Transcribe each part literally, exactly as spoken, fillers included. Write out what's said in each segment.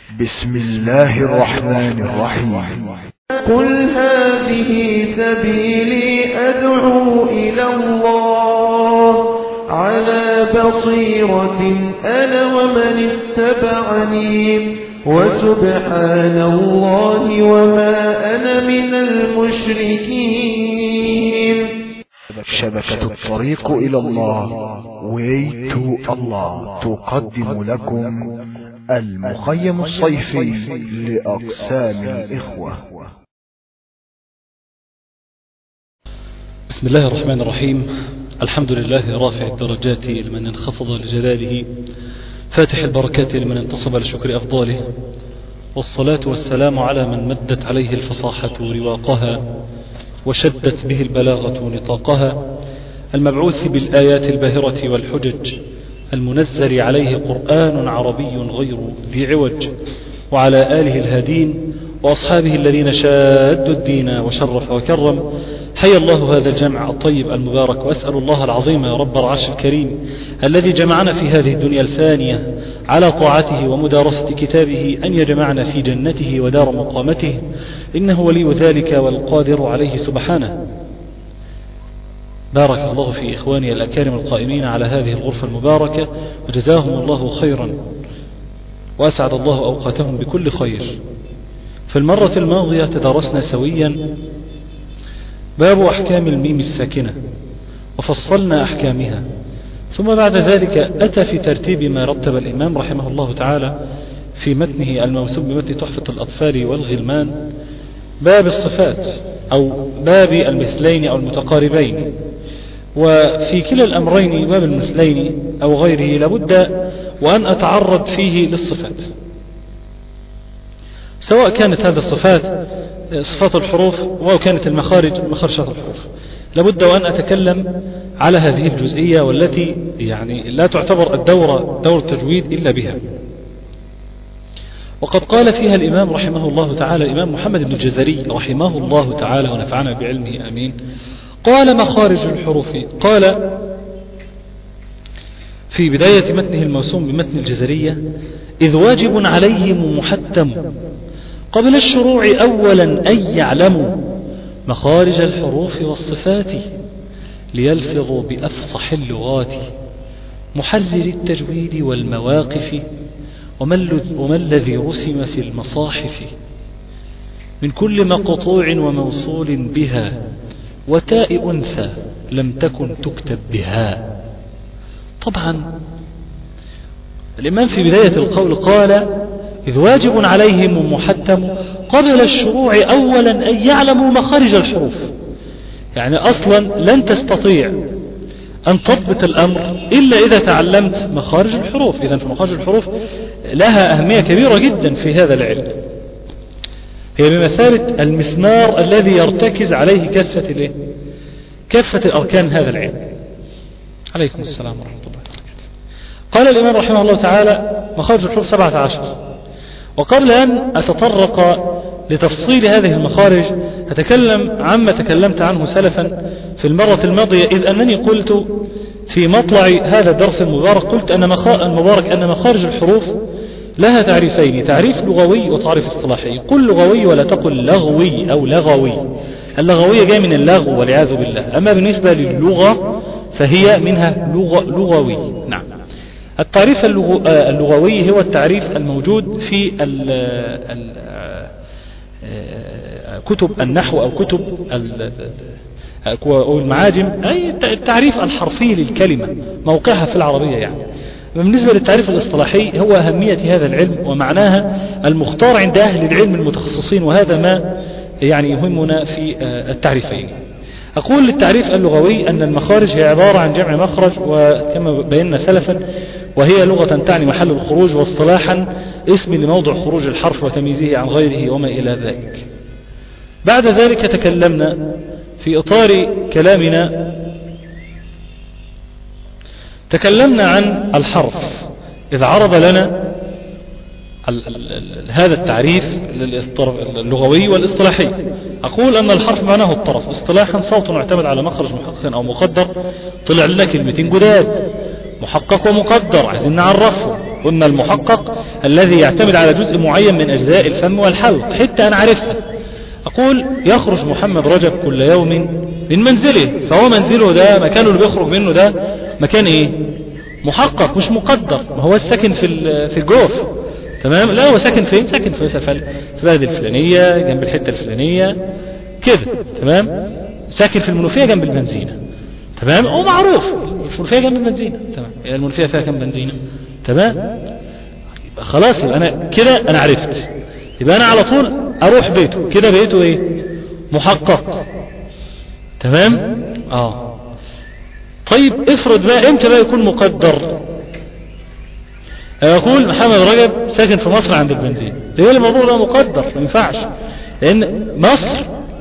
بسم الله الرحمن الرحيم. قل هذه سبيلي أدعو إلى الله على بصيرة أنا ومن اتبعني وسبحان الله وما أنا من المشركين. شبكة الطريق إلى الله way to Allah تقدم لكم المخيم الصيفي لأقسام الإخوة. بسم الله الرحمن الرحيم. الحمد لله رافع الدرجات لمن انخفض لجلاله، فاتح البركات لمن انتصب لشكر أفضاله، والصلاة والسلام على من مدت عليه الفصاحة رواقها وشدت به البلاغة نطاقها، المبعوث بالآيات الباهرة والحجج، المنزل عليه قرآن عربي غير ذي عوج، وعلى آله الهادين وأصحابه الذين شادوا الدين وشرف وكرم. حي الله هذا الجمع الطيب المبارك، وأسأل الله العظيم يا رب العرش الكريم الذي جمعنا في هذه الدنيا الفانية على طاعته ومدارسة كتابه أن يجمعنا في جنته ودار مقامته، إنه ولي ذلك والقادر عليه سبحانه. بارك الله في إخواني الأكارم القائمين على هذه الغرفة المباركة، وجزاهم الله خيرا، وأسعد الله أوقاتهم بكل خير. في المرة الماضية تدارسنا سويا باب أحكام الميم الساكنة وفصلنا أحكامها، ثم بعد ذلك أتى في ترتيب ما رتب الإمام رحمه الله تعالى في متنه الموسوم بمتن تحفة الأطفال والغلمان باب الصفات أو باب المثلين أو المتقاربين. وفي كلا الأمرين باب المثلين أو غيره لابد وأن أتعرض فيه للصفات، سواء كانت هذه الصفات صفات الحروف أو كانت المخارج مخرجات الحروف، لابد وأن أتكلم على هذه الجزئية والتي يعني لا تعتبر الدورة دور التجويد إلا بها. وقد قال فيها الإمام رحمه الله تعالى الإمام محمد بن الجزري رحمه الله تعالى ونفعنا بعلمه آمين، قال مخارج الحروف، قال في بداية متنه الموسوم بمتن الجزرية: إذ واجب عليهم محتم قبل الشروع أولا أن يعلموا مخارج الحروف والصفات ليلفظوا بأفصح اللغات محرر التجويد والمواقف وما الذي رسم في المصاحف من كل مقطوع وموصول بها وتاء أنثى لم تكن تكتب بها. طبعا الإمام في بداية القول قال: إذ واجب عليهم محتم قبل الشروع أولا أن يعلموا مخارج الحروف، يعني أصلا لن تستطيع أن تضبط الأمر إلا إذا تعلمت مخارج الحروف. إذن فمخارج الحروف لها أهمية كبيرة جدا في هذا العلم، هي بمثابة المسمار الذي يرتكز عليه كافة الايه؟ كافة الأركان هذا العلم. عليكم السلام ورحمة الله وبركاته. قال الإمام رحمه الله تعالى: مخارج الحروف سبعة عشر. وقبل أن أتطرق لتفصيل هذه المخارج أتكلم عما تكلمت عنه سلفا في المرة الماضية، إذ أنني قلت في مطلع هذا الدرس المبارك، قلت أن المبارك أن مخارج الحروف لها تعريفين: تعريف لغوي وتعريف اصطلاحي. قل لغوي ولا تقل لغوي أو لغوي، اللغوية جاء من اللغو والعياذ بالله، أما بالنسبة للغة فهي منها لغ لغوي. نعم، التعريف اللغوي هو التعريف الموجود في ال ال كتب النحو أو كتب أو المعاجم، أي التعريف الحرفي للكلمة موقعها في العربية يعني. بالنسبة للتعريف الاصطلاحي هو أهمية هذا العلم ومعناها المختار عند أهل العلم المتخصصين، وهذا ما يعني يهمنا في التعريفين. أقول للتعريف اللغوي أن المخارج هي عبارة عن جمع مخرج، وكما بينا سلفا وهي لغة تعني محل الخروج، واصطلاحا اسم لموضع خروج الحرف وتمييزه عن غيره وما إلى ذلك. بعد ذلك تكلمنا في إطار كلامنا تكلمنا عن الحرف إذا عرض لنا هذا التعريف اللغوي والاصطلاحي. أقول أن الحرف معناه الطرف، اصطلاحا صوت معتمد على مخرج محقق أو مقدر. طلع لنا كلمتين جداد، محقق ومقدر، عايزين نعرفه. قلنا المحقق الذي يعتمد على جزء معين من أجزاء الفم والحلق، حتى أنا عارفها. أقول يخرج محمد رجب كل يوم من منزله، فهو منزله ده مكانه اللي بيخرج منه ده مكان ايه؟ محقق مش مقدر. ما هو الساكن في في الجوف، تمام؟ لا، هو ساكن فين؟ ساكن في في البلد الفلانية جنب الحتة الفلانية كده، تمام؟ ساكن في المنوفية جنب البنزينة، تمام؟ هو معروف المنوفية جنب البنزينة، تمام؟ يعني المنوفية فيها كم بنزينة، تمام؟ يبقى خلاص، يبقى انا كده انا عرفت، يبقى انا على طول اروح بيته كده، بيته ايه؟ محقق، تمام؟ اه طيب افرض بقى امتى بقى يكون مقدر؟ يقول محمد رجب ساكن في مصر عند البنزين، يقول الموضوع ده مقدر، ما ينفعش، لان مصر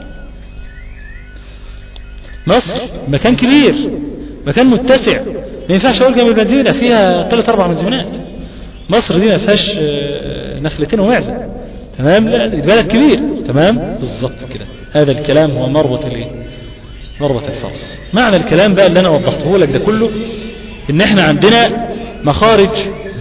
مصر مكان كبير، مكان متسع، ما ينفعش اقول جنب البنزينة فيها ثلاث اربع بنزينات. مصر دي ما فيهاش نخلتين ومعزة، تمام؟ لا، البلد كبير، تمام؟ بالظبط كده. هذا الكلام هو مربط الايه؟ مربط الفرس. معنى الكلام بقى اللي انا وضحته لك ده كله، ان احنا عندنا مخارج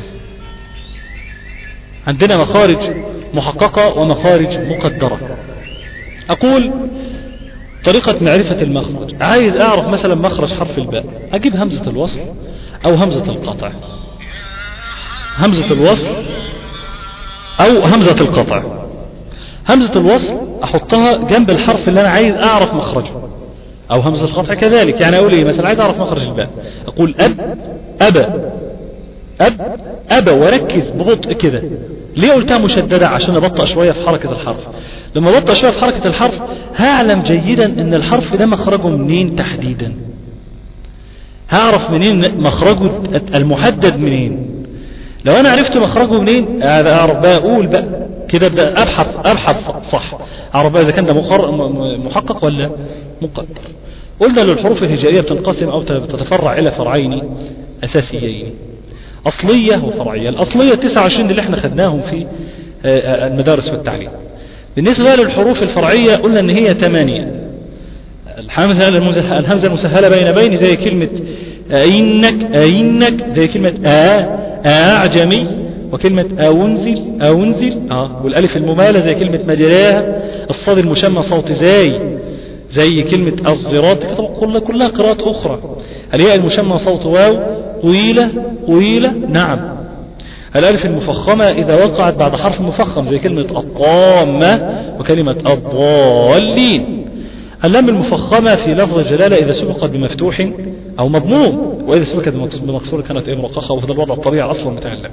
عندنا مخارج محققة ومخارج مقدرة. اقول طريقة معرفة المخرج، عايز اعرف مثلا مخرج حرف الباء، اجيب همزة الوصل او همزة القطع، همزة الوصل او همزة القطع. همزة الوصل احطها جنب الحرف اللي انا عايز اعرف مخرجه، او همزة القطع كذلك. يعني اقول ايه مثلا؟ عايز اعرف مخرج الباء، اقول اب ابا اب ابا، وركز ببطء كده. ليه قلتها مشددة؟ عشان ابطأ شوية في حركة الحرف. لما ابطأ شوية في حركة الحرف هعلم جيدا ان الحرف ده مخرجه منين تحديدا، هعرف منين مخرجه المحدد منين. لو انا عرفت مخرجه منين اعرف بقى اقول بقى كده، ابدا ابحث ابحث صح، اعرف بقى اذا كان ده محقق ولا مقدر. قلنا للحروف الهجائية بتنقسم او تتفرع الى فرعين اساسيين، اصلية وفرعية. الاصلية تسعة وعشرين اللي احنا خدناهم في المدارس والتعليم. بالنسبة للحروف الفرعية قلنا ان هي ثمانية. الهمزة المسهلة بين بين زي كلمة أئنك أئنك، زي كلمة آ أعجمي، وكلمة أونزل أونزل آه والألف الممالة زي كلمة مجراها. الصاد المشمى صوت زاي زي كلمة الزرات، كلها كلها قراءات أخرى. الياء المشمى صوت واو طويلة طويلة، نعم. الألف المفخمة إذا وقعت بعد حرف مفخم زي كلمة الطامة وكلمة الضالين. اللام المفخمة في لفظ الجلالة إذا سبقت بمفتوح أو مضموم، وإذا سبقت بمكسور كانت إيه؟ مرققة، وهذا الوضع الطبيعي أصلا بتاع اللام.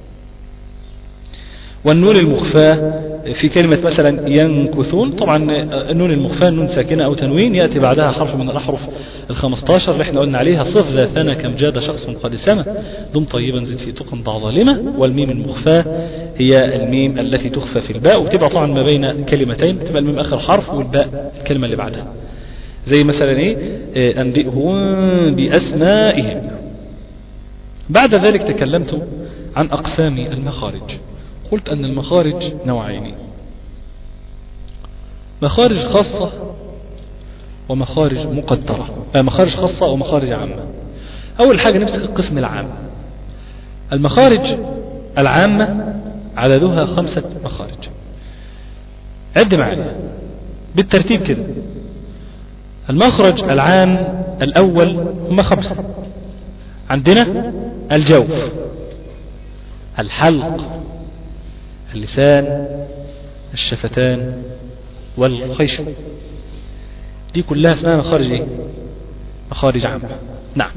والنون المخفاة في كلمة مثلا ينكثون، طبعا النون المخفاة نون ساكنة أو تنوين يأتي بعدها حرف من الأحرف الخمستاشر اللي احنا قلنا عليها. صف ذا ثنا كم جاد شخص قد سما، دم طيبا زد في تقن ضع ظالمة. والميم المخفاة هي الميم التي تخفى في الباء، وتبقى طبعا ما بين كلمتين، تبقى الميم آخر حرف والباء الكلمة اللي بعدها. زي مثلا ايه أنبئهم بأسمائهم. بعد ذلك تكلمت عن أقسام المخارج. قلت أن المخارج نوعين: مخارج خاصة ومخارج مقدرة، آه مخارج خاصة ومخارج عامة. أول حاجة نمسك القسم العام. المخارج العامة عددها خمسة مخارج. عد معايا بالترتيب كده. المخرج العام الأول هم خمسة. عندنا الجوف، الحلق، اللسان، الشفتان، والخيشم. دي كلها اسمها مخارج ايه؟ مخارج عامة. نعم،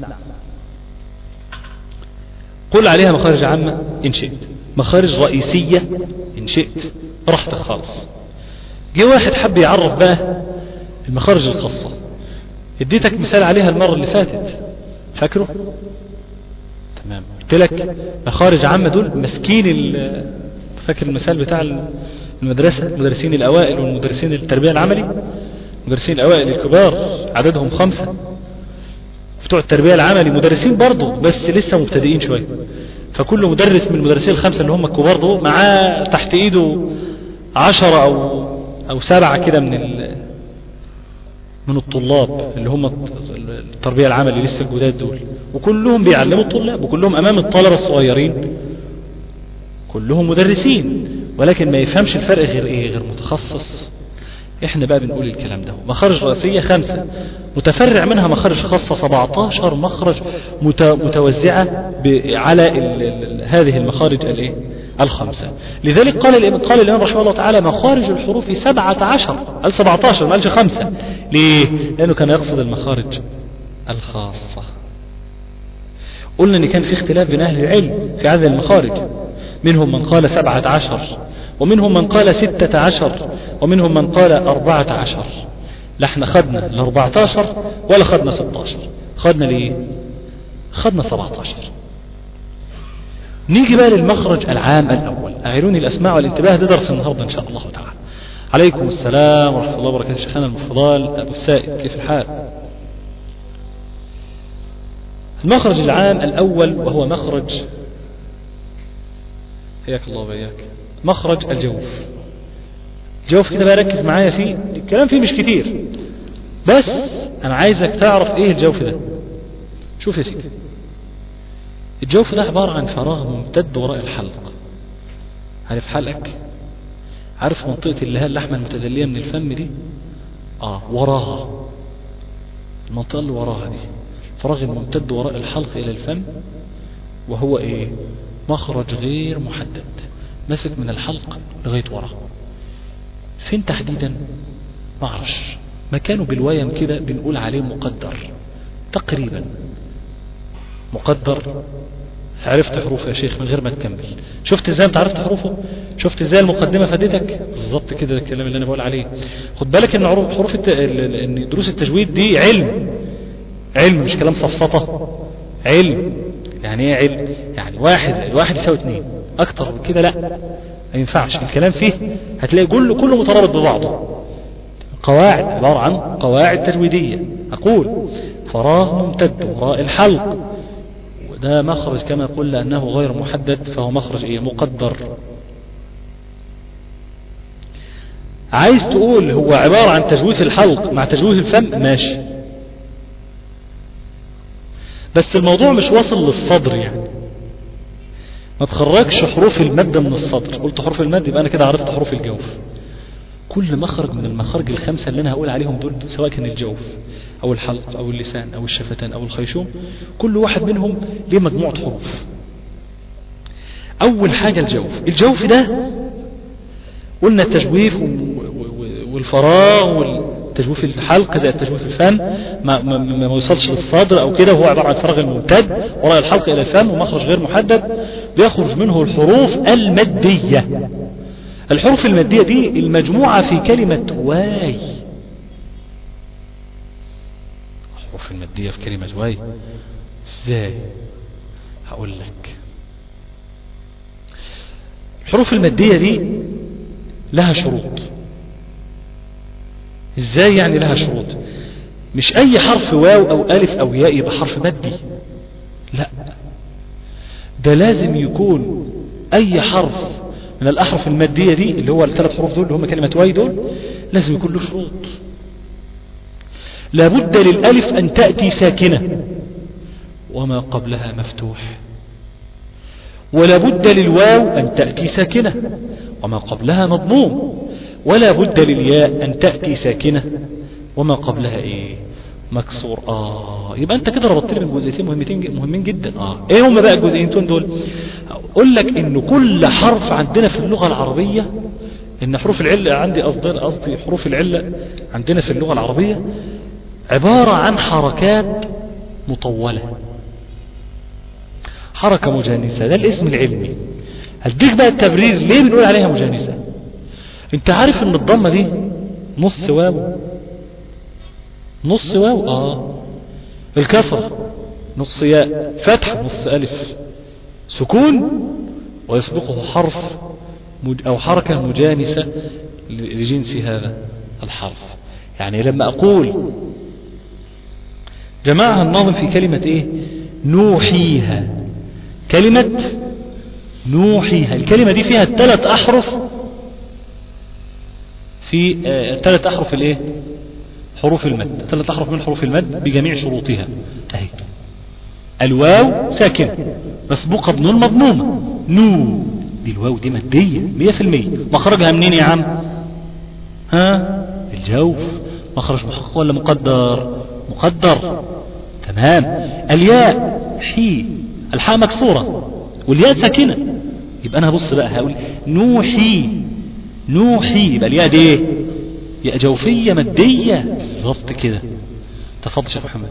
قل عليها مخارج عامة إن شئت، مخارج رئيسية إن شئت، راحتك خالص. جه واحد حب يعرف بقى المخارج الخاصة، اديتك مثال عليها المرة اللي فاتت، فاكره؟ تمام. قلت لك مخارج عامة دول مسكين، فاكر المثال بتاع المدرسة، المدرسين الأوائل والمدرسين التربية العملي. المدرسين الأوائل الكبار عددهم خمسة، بتوع التربية العملي مدرسين برضو بس لسه مبتدئين شوية، فكل مدرس من المدرسين الخمسة اللي هم الكبار دول معاه تحت ايده عشرة او او سبعة كده من من الطلاب اللي هم التربية العملي لسه الجداد دول، وكلهم بيعلموا الطلاب، وكلهم امام الطلبة الصغيرين كلهم مدرسين، ولكن ما يفهمش الفرق غير ايه؟ غير متخصص. احنا بقى بنقول الكلام ده. مخارج رئيسية خمسة، متفرع منها مخارج خاصة سبعتاشر مخرج متوزعة على ال ال هذه المخارج الايه الخمسة. لذلك قال قال الإمام رحمه الله تعالى مخارج الحروف سبعة عشر، قال سبعتاشر ما قالش خمسة. ليه؟ لأنه كان يقصد المخارج الخاصة. قلنا ان كان في اختلاف بين اهل العلم في هذه المخارج، منهم من قال سبعة عشر، ومنهم من قال ستة عشر، ومنهم من قال أربعة عشر. لا احنا خدنا الأربعة عشر ولا خدنا ستة عشر، خدنا ليه؟ خدنا سبعة عشر. نيجي بقى للمخرج العام الأول. أعيروني الأسماع والانتباه، ده درس النهاردة إن شاء الله تعالى. عليكم السلام ورحمة الله وبركاته. شيخنا المفضل أبو السائب، كيف الحال؟ المخرج العام الأول وهو مخرج، حياك الله وبياك، مخرج الجوف. الجوف كده بقى ركز معايا فيه، الكلام فيه مش كتير، بس أنا عايزك تعرف إيه الجوف ده. شوف يا سيدي، الجوف ده عبارة عن فراغ ممتد وراء الحلق. عارف حلقك؟ عارف منطقة اللي هي اللحمة المتدلية من الفم دي؟ آه وراها، المنطقة اللي وراها دي فراغ الممتد وراء الحلق إلى الفم، وهو إيه؟ مخرج غير محدد ماسك من الحلق لغاية وراء. فين تحديدا؟ ما اعرفش، مكانه بالويم كده بنقول عليه مقدر تقريبا. مقدر. عرفت حروفه يا شيخ من غير ما تكمل. شفت ازاي انت عرفت حروفه؟ شفت ازاي المقدمة فادتك؟ بالظبط كده الكلام اللي انا بقول عليه. خد بالك ان حروف الت... ان دروس التجويد دي علم، علم مش كلام سفسطة، علم. يعني ايه علم؟ يعني واحد زائد واحد يساوي اتنين، اكتر من كده لا، ما ينفعش. الكلام فيه هتلاقي كله كله مترابط ببعضه. قواعد عبارة عن قواعد تجويدية. اقول فراغ ممتد وراء الحلق، وده مخرج كما قلنا انه غير محدد، فهو مخرج ايه؟ مقدر. عايز تقول هو عبارة عن تجويف الحلق مع تجويف الفم، ماشي، بس الموضوع مش واصل للصدر. يعني ما تخرجش حروف المد من الصدر. قلت حروف المد يبقى انا كده عرفت حروف الجوف. كل مخرج من المخارج الخمسة اللي انا هقول عليهم دول، سواء كان الجوف او الحلق او اللسان او الشفتان او الخيشوم، كل واحد منهم ليه مجموعة حروف. اول حاجة الجوف. الجوف ده قلنا التجويف والفراغ والتجويف الحلق زي التجويف الفم، ما, ما, ما يوصلش للصدر او كده، هو عبارة عن فراغ الممتد وراء الحلق الى الفم، ومخرج غير محدد بيخرج منه الحروف المادية. الحروف المادية دي المجموعة في كلمة واي. الحروف المادية في كلمة واي ازاي؟ هقول لك. الحروف المادية دي لها شروط. ازاي يعني لها شروط؟ مش اي حرف واو او الف او ياء يبقى حرف مادي، لا، ده لازم يكون اي حرف من الاحرف المادية دي اللي هو الثلاث حروف دول اللي هم كلمة واي دول، لازم يكون له شروط. لابد للالف ان تأتي ساكنة وما قبلها مفتوح، ولا بد للواو ان تأتي ساكنة وما قبلها مضموم، ولا بد للياء ان تأتي ساكنة وما قبلها ايه؟ مكسور. اه يبقى انت كده ربطت لي من جزئيتين مهمتين مهمين جدا. اه ايه هم بقى الجزئيتين دول؟ اقول لك ان كل حرف عندنا في اللغة العربية، ان حروف العلة عندي قصدي قصدي حروف العلة عندنا في اللغة العربية عبارة عن حركات مطولة، حركة مجانسة، ده الاسم العلمي. هديك بقى التبرير ليه بنقول عليها مجانسة. انت عارف ان الضمة دي نص واو، نص واو اه، الكسرة نص ياء، فتح نص الف، سكون ويسبقه حرف مج... او حركة مجانسة لجنس هذا الحرف. يعني لما اقول جمعها الناظم في كلمة ايه؟ نوحيها. كلمة نوحيها، الكلمة دي فيها ثلاث احرف، في ثلاث آه احرف الايه؟ حروف المد، ثلاث احرف من حروف المد بجميع شروطها. اهي الواو ساكنة مسبوقة بنون مضمومة، نو دي الواو دي مادية مية في المية. مخرجها منين يا عم؟ ها الجوف. مخرج محقق ولا مقدر؟ مقدر. تمام. الياء حي، الحاء مكسورة والياء ساكنة، يبقى انا هبص بقى هقول نوحي نوحي، يبقى الياء دي ايه؟ ياء جوفية مادية بالظبط كده. تفضل يا محمد.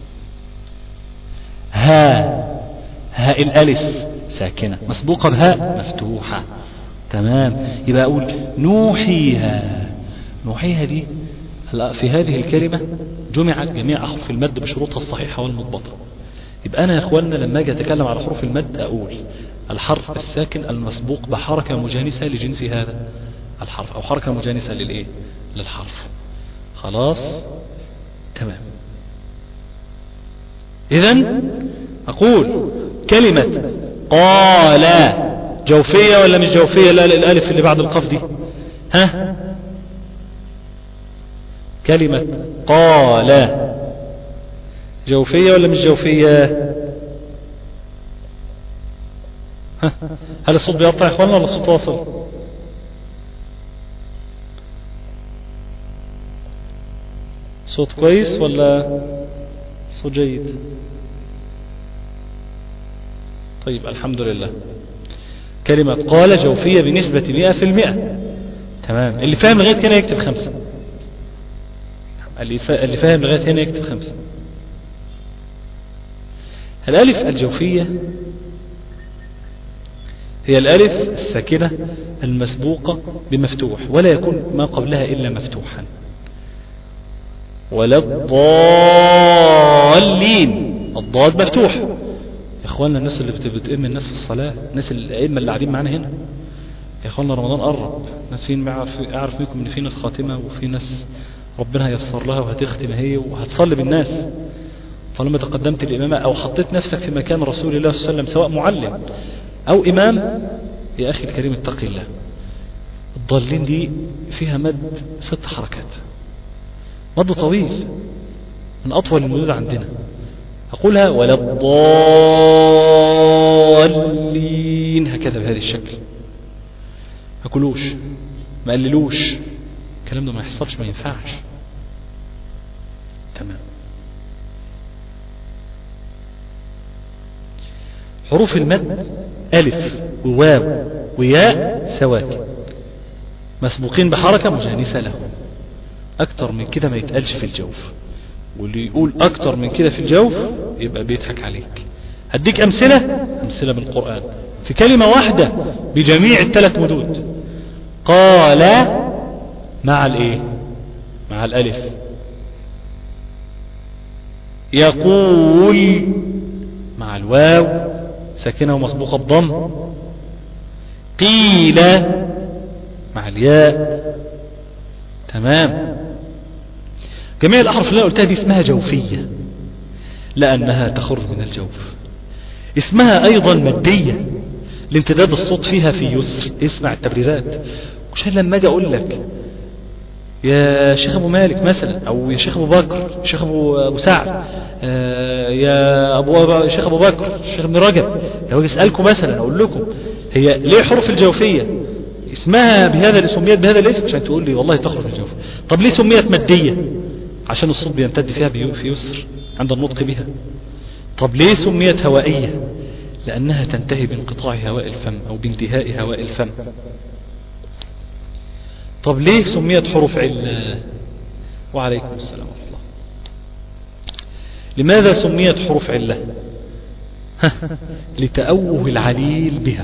ها، هاء الالف ساكنة مسبوقة بهاء مفتوحة. تمام. يبقى اقول نوحيها. نوحيها دي في هذه الكلمة جمعت جميع أحرف المد بشروطها الصحيحة والمضبطة. يبقى أنا يا أخواننا لما أجي أتكلم على حروف المد أقول الحرف الساكن المسبوق بحركة مجانسة لجنس هذا الحرف، أو حركة مجانسة للإيه؟ للحرف. خلاص تمام. إذن أقول كلمة قال جوفية ولا مش جوفية؟ لا الألف اللي بعد القاف دي ها، كلمة قال جوفية ولا مش جوفية؟ ها؟ هل الصوت بيقطع يا اخوانا ولا الصوت واصل؟ صوت كويس ولا صوت جيد؟ طيب الحمد لله. كلمة قال جوفية بنسبة مئة في المئة. تمام. اللي فاهم لغاية هنا يكتب خمسة. اللي فاهم لغاية هنا يكتب خمسة. الألف الجوفية هي الألف الساكنة المسبوقة بمفتوح ولا يكون ما قبلها إلا مفتوحا. ولا الضالين، الضاد مفتوح. يا إخواننا الناس اللي بتأم الناس في الصلاة، الناس الأئمة اللي قاعدين معانا هنا، يا إخواننا رمضان قرب. ناس فين أعرف منكم إن فينا الخاتمة، وفي ناس ربنا هيسر لها وهتختم هي وهتصلي بالناس. طالما تقدمت الإمامة أو حطيت نفسك في مكان رسول الله صلى الله عليه وسلم سواء معلم أو إمام، يا أخي الكريم اتقي الله. الضالين دي فيها مد ست حركات، مد طويل من أطول المدود عندنا. أقولها ولا الضالين هكذا بهذا الشكل. ما أقولوش، ما قللوش، الكلام ده ما يحصلش، ما ينفعش. تمام. حروف المد ألف وواو وياء سواكن مسبوقين بحركة مجانسة لهم. أكتر من كده ما يتقالش في الجوف، واللي يقول أكتر من كده في الجوف يبقى بيضحك عليك. هديك أمثلة أمثلة من القرآن في كلمة واحدة بجميع الثلاث مدود. قال مع الايه؟ مع الالف. يقول مع الواو ساكنة ومسبوقة بضم. قيل مع الياء. تمام. جميع الأحرف اللي قلتها دي اسمها جوفية لأنها تخرج من الجوف. اسمها أيضا مادية لامتداد الصوت فيها في يسر. اسمع التبريرات. عشان لما اجي اقول لك يا شيخ ابو مالك مثلا، او يا شيخ ابو بكر، شيخ ابو ابو سعد، آه يا ابو شيخ ابو بكر، شيخ ابن رجب، لو اسالكم مثلا اقول لكم هي ليه حروف الجوفيه اسمها بهذا الاسم، سميت بهذا الاسم، عشان تقول لي والله تخرج من الجوف. طب ليه سميت ماديه؟ عشان الصوت بيمتد فيها في يسر عند النطق بها. طب ليه سميت هوائيه؟ لانها تنتهي بانقطاع هواء الفم او بانتهاء هواء الفم. طب ليه سميت حروف علة؟ وعليكم السلام ورحمة الله. لماذا سميت حروف علة؟ لتأوه العليل بها.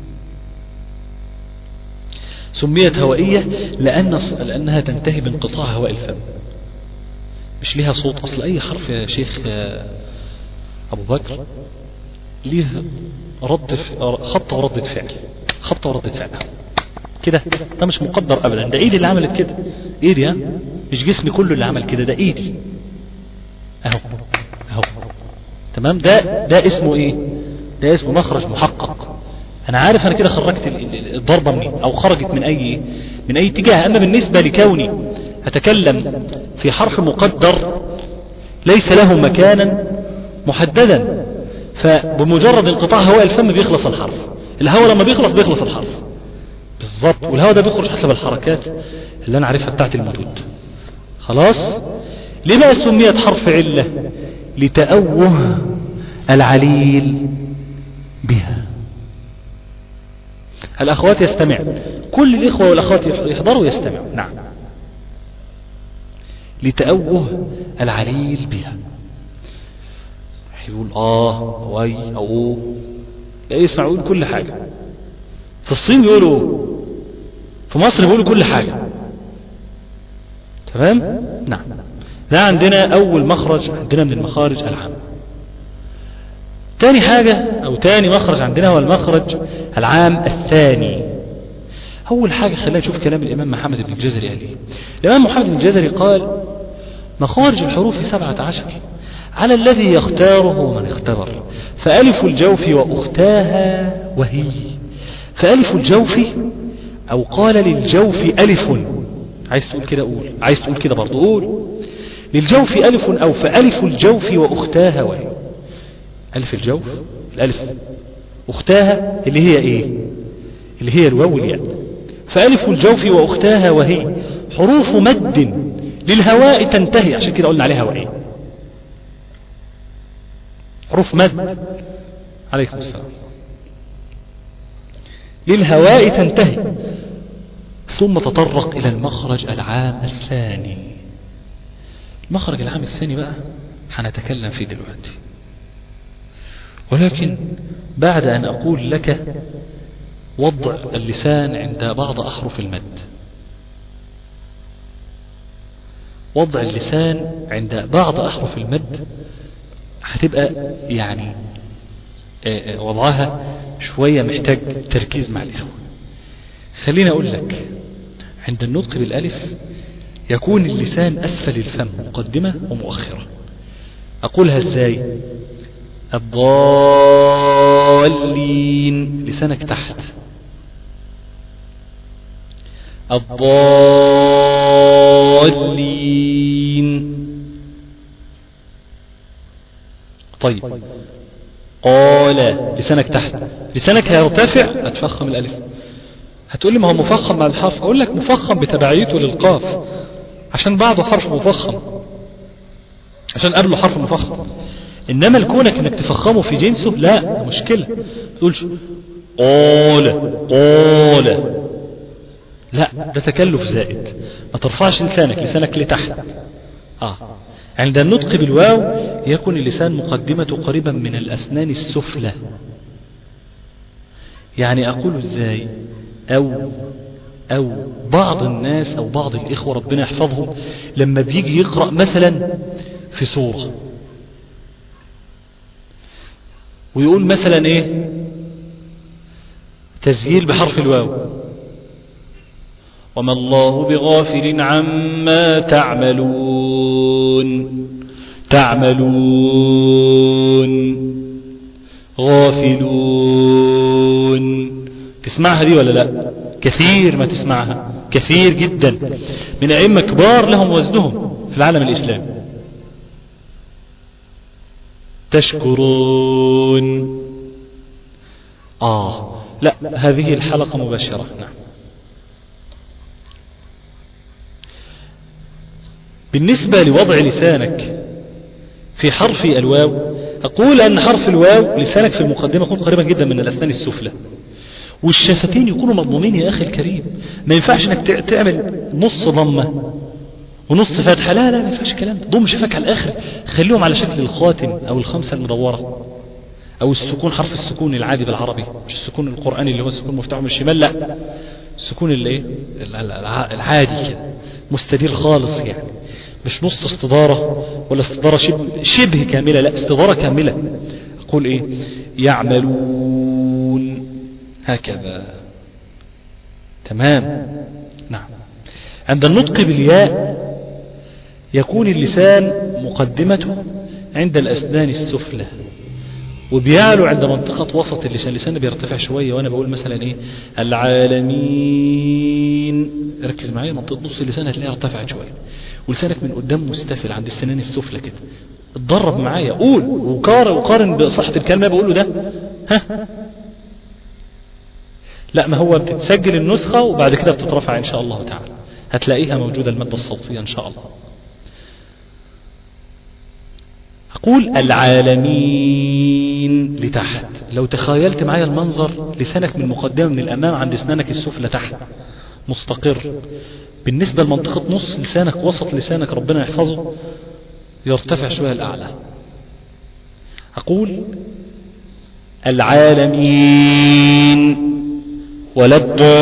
سميت هوائية لأن لأنها تنتهي بانقطاع هواء الفم، مش لها صوت. أصل أي حرف يا شيخ أبو بكر ليه رد خط وردة فعل، خط وردة فعل كده. ده مش مقدر ابدا، ده ايدي اللي عملت كده. ايدي، ها، مش جسمي كله اللي عمل كده، ده ايدي اهو اهو. تمام. ده ده اسمه ايه؟ ده اسمه مخرج محقق. انا عارف انا كده خرجت الضربه منين او خرجت من اي من اي اتجاه. اما بالنسبه لكوني اتكلم في حرف مقدر ليس له مكانا محددا، فبمجرد انقطاع هواء الفم بيخلص الحرف. الهواء لما بيخلص بيخلص الحرف بالظبط، والهواء ده بيخرج حسب الحركات اللي انا عارفها بتاعت المدود. خلاص. ليه بقى سميت حرف علة؟ لتأوه العليل بها. الأخوات يستمع، كل الإخوة والأخوات يحضروا يستمعوا. نعم. لتأوه العليل بها. يقول آه وي أو لا يسمع، يقول كل حاجة. في الصين بيقولوا، في مصر بيقولوا كل حاجة. تمام. نعم. ده عندنا أول مخرج عندنا من المخارج العامة. تاني حاجة أو تاني مخرج عندنا هو المخرج العام الثاني. أول حاجة خلينا نشوف كلام الإمام محمد بن الجزري قال إيه. الإمام محمد بن الجزري قال مخارج الحروف سبعة عشر على الذي يختاره من اختبر، فألف الجوف وأختاها وهي. فألف الجوف، أو قال للجوف ألف. عايز تقول كده قول، عايز تقول كده برضو قول. للجوف ألف، أو فألف الجوف وأختاها وهي. ألف الجوف الألف، أختاها اللي هي إيه؟ اللي هي الواو والياء. فألف الجوف وأختاها وهي حروف مد للهواء تنتهي، عشان كده قلنا عليها هوائية. حروف مد عليكم السلام للهواء تنتهي. ثم تطرق إلى المخرج العام الثاني. المخرج العام الثاني بقى هنتكلم فيه دلوقتي، ولكن بعد أن أقول لك وضع اللسان عند بعض أحرف المد. وضع اللسان عند بعض أحرف المد هتبقى يعني وضعها شوية محتاج تركيز مع الإخوة. خليني أقول لك، عند النطق بالألف يكون اللسان أسفل الفم، مقدمة ومؤخرة. أقولها إزاي؟ الضالين، لسانك تحت. الضالين. طيب قال، لسانك تحت. لسانك هيرتفع، هتفخم الألف. هتقول لي ما هو مفخم مع الحرف، أقول لك مفخم بتبعيته للقاف، عشان بعده حرف مفخم، عشان قبله حرف مفخم. إنما لكونك إنك تفخمه في جنسه لا، ده مشكلة. تقولش قال قال، لا ده تكلف زائد. ما ترفعش لسانك، لسانك لتحت. آه. عند النطق بالواو يكون اللسان مقدمته قريبا من الأسنان السفلى. يعني أقول إزاي؟ أو أو بعض الناس أو بعض الإخوة ربنا يحفظهم لما بيجي يقرأ مثلا في سورة ويقول مثلا إيه؟ تسجيل بحرف الواو، وما الله بغافل عما تعملون. تعملون غافلون. تسمعها دي ولا لا؟ كثير ما تسمعها، كثير جدا من أئمة كبار لهم وزنهم في العالم الإسلامي. تشكرون. آه لا، هذه الحلقة مباشرة. نعم. بالنسبة لوضع لسانك في حرف الواو، أقول أن حرف الواو لسانك في المقدمة يكون قريبا جدا من الأسنان السفلى، والشفتين يكونوا مضمومين. يا أخي الكريم، ما ينفعش أنك تعمل نص ضمة ونص فتحة، لا لا ما ينفعش الكلام ده. ضم شفك على الآخر، خليهم على شكل الخاتم أو الخمسة المدورة أو السكون، حرف السكون العادي بالعربي، مش السكون القرآني اللي هو السكون مفتوح من الشمال، لا السكون اللي إيه العادي كده، مستدير خالص، يعني مش نص استدارة ولا استدارة شبه, شبه كاملة، لا استدارة كاملة. أقول إيه؟ يعملون، هكذا. تمام. نعم. عند النطق بالياء يكون اللسان مقدمته عند الأسنان السفلى، وبيعلو عند منطقة وسط اللسان. اللسان بيرتفع شوية، وأنا بقول مثلا إيه؟ العالمين. ركز معايا، منطقة نص اللسان هتلاقيها ارتفعت شوية، ولسانك من قدام مستفل عند السنان السفلى كده. اتدرب معايا، قول وقارن وقارن بصحة الكلمة بقوله ده. ها لا، ما هو بتتسجل النسخة وبعد كده بتترفع إن شاء الله تعالى، هتلاقيها موجودة المادة الصوتية إن شاء الله. أقول العالمين لتحت. لو تخيلت معايا المنظر، لسانك من المقدمة من الأمام عند أسنانك السفلى تحت مستقر، بالنسبة لمنطقة نص لسانك وسط لسانك ربنا يحفظه يرتفع شوية الأعلى. أقول العالمين ولا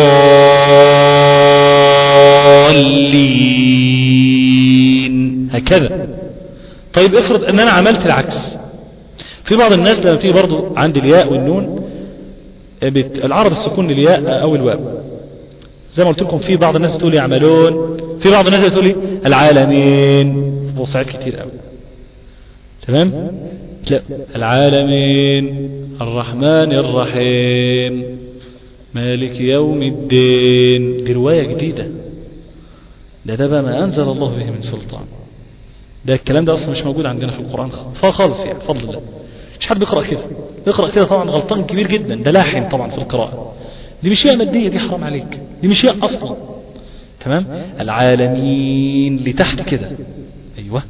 الضالين، هكذا. طيب افرض ان انا عملت العكس. في بعض الناس لما تيجي برضو عند الياء والنون العرض السكون للياء او الواو، زي ما قلت لكم في بعض الناس بتقول يعملون، في بعض الناس بتقول العالمين، وصعب كتير قوي. تمام؟ لا، العالمين الرحمن الرحيم مالك يوم الدين، دي رواية جديدة، ده ده بقى ما أنزل الله به من سلطان، ده الكلام ده أصلا مش موجود عندنا في القرآن خالص يعني، فضل الله. مش حد بيقرأ كده، بيقرأ كده طبعا غلطان كبير جدا، ده لاحن طبعا في القراءة، دي مش شيء مادية، دي حرام عليك، دي مش شيء أصلا. تمام؟ العالمين لتحت كده، أيوة.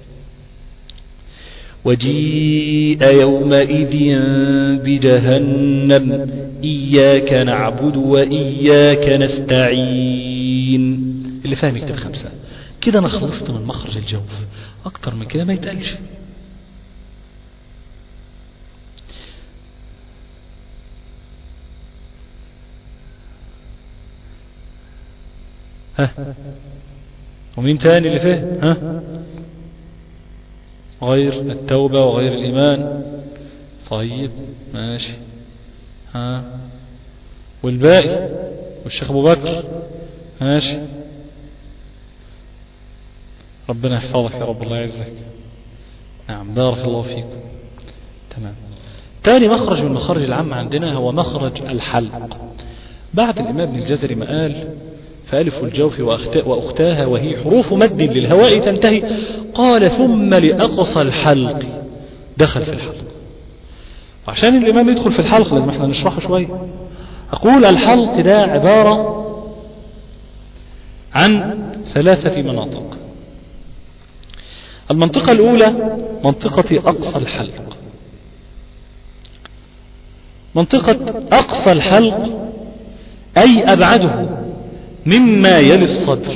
وجيء يومئذ بجهنم إياك نعبد وإياك نستعين. اللي فاهم يكتب خمسة. كده أنا خلصت من مخرج الجوف، أكتر من كده ما يتقالش. ها، ومين تاني اللي فيه؟ ها، غير التوبة وغير الإيمان. طيب ماشي. ها، والباقي والشيخ أبو بكر ماشي. ربنا يحفظك يا رب، الله يعزك. نعم، بارك الله فيكم. تمام. تاني مخرج من المخارج العامة عندنا هو مخرج الحلق. بعد الإمام ابن الجزري ما قال فألف الجوف وأختاها وهي حروف مد للهواء تنتهي، قال ثم لأقصى الحلق، دخل في الحلق. وعشان الإمام يدخل في الحلق لازم احنا نشرحه شوية. أقول الحلق ده عبارة عن ثلاثة مناطق. المنطقة الأولى منطقة أقصى الحلق. منطقة أقصى الحلق أي أبعده مما يلي الصدر.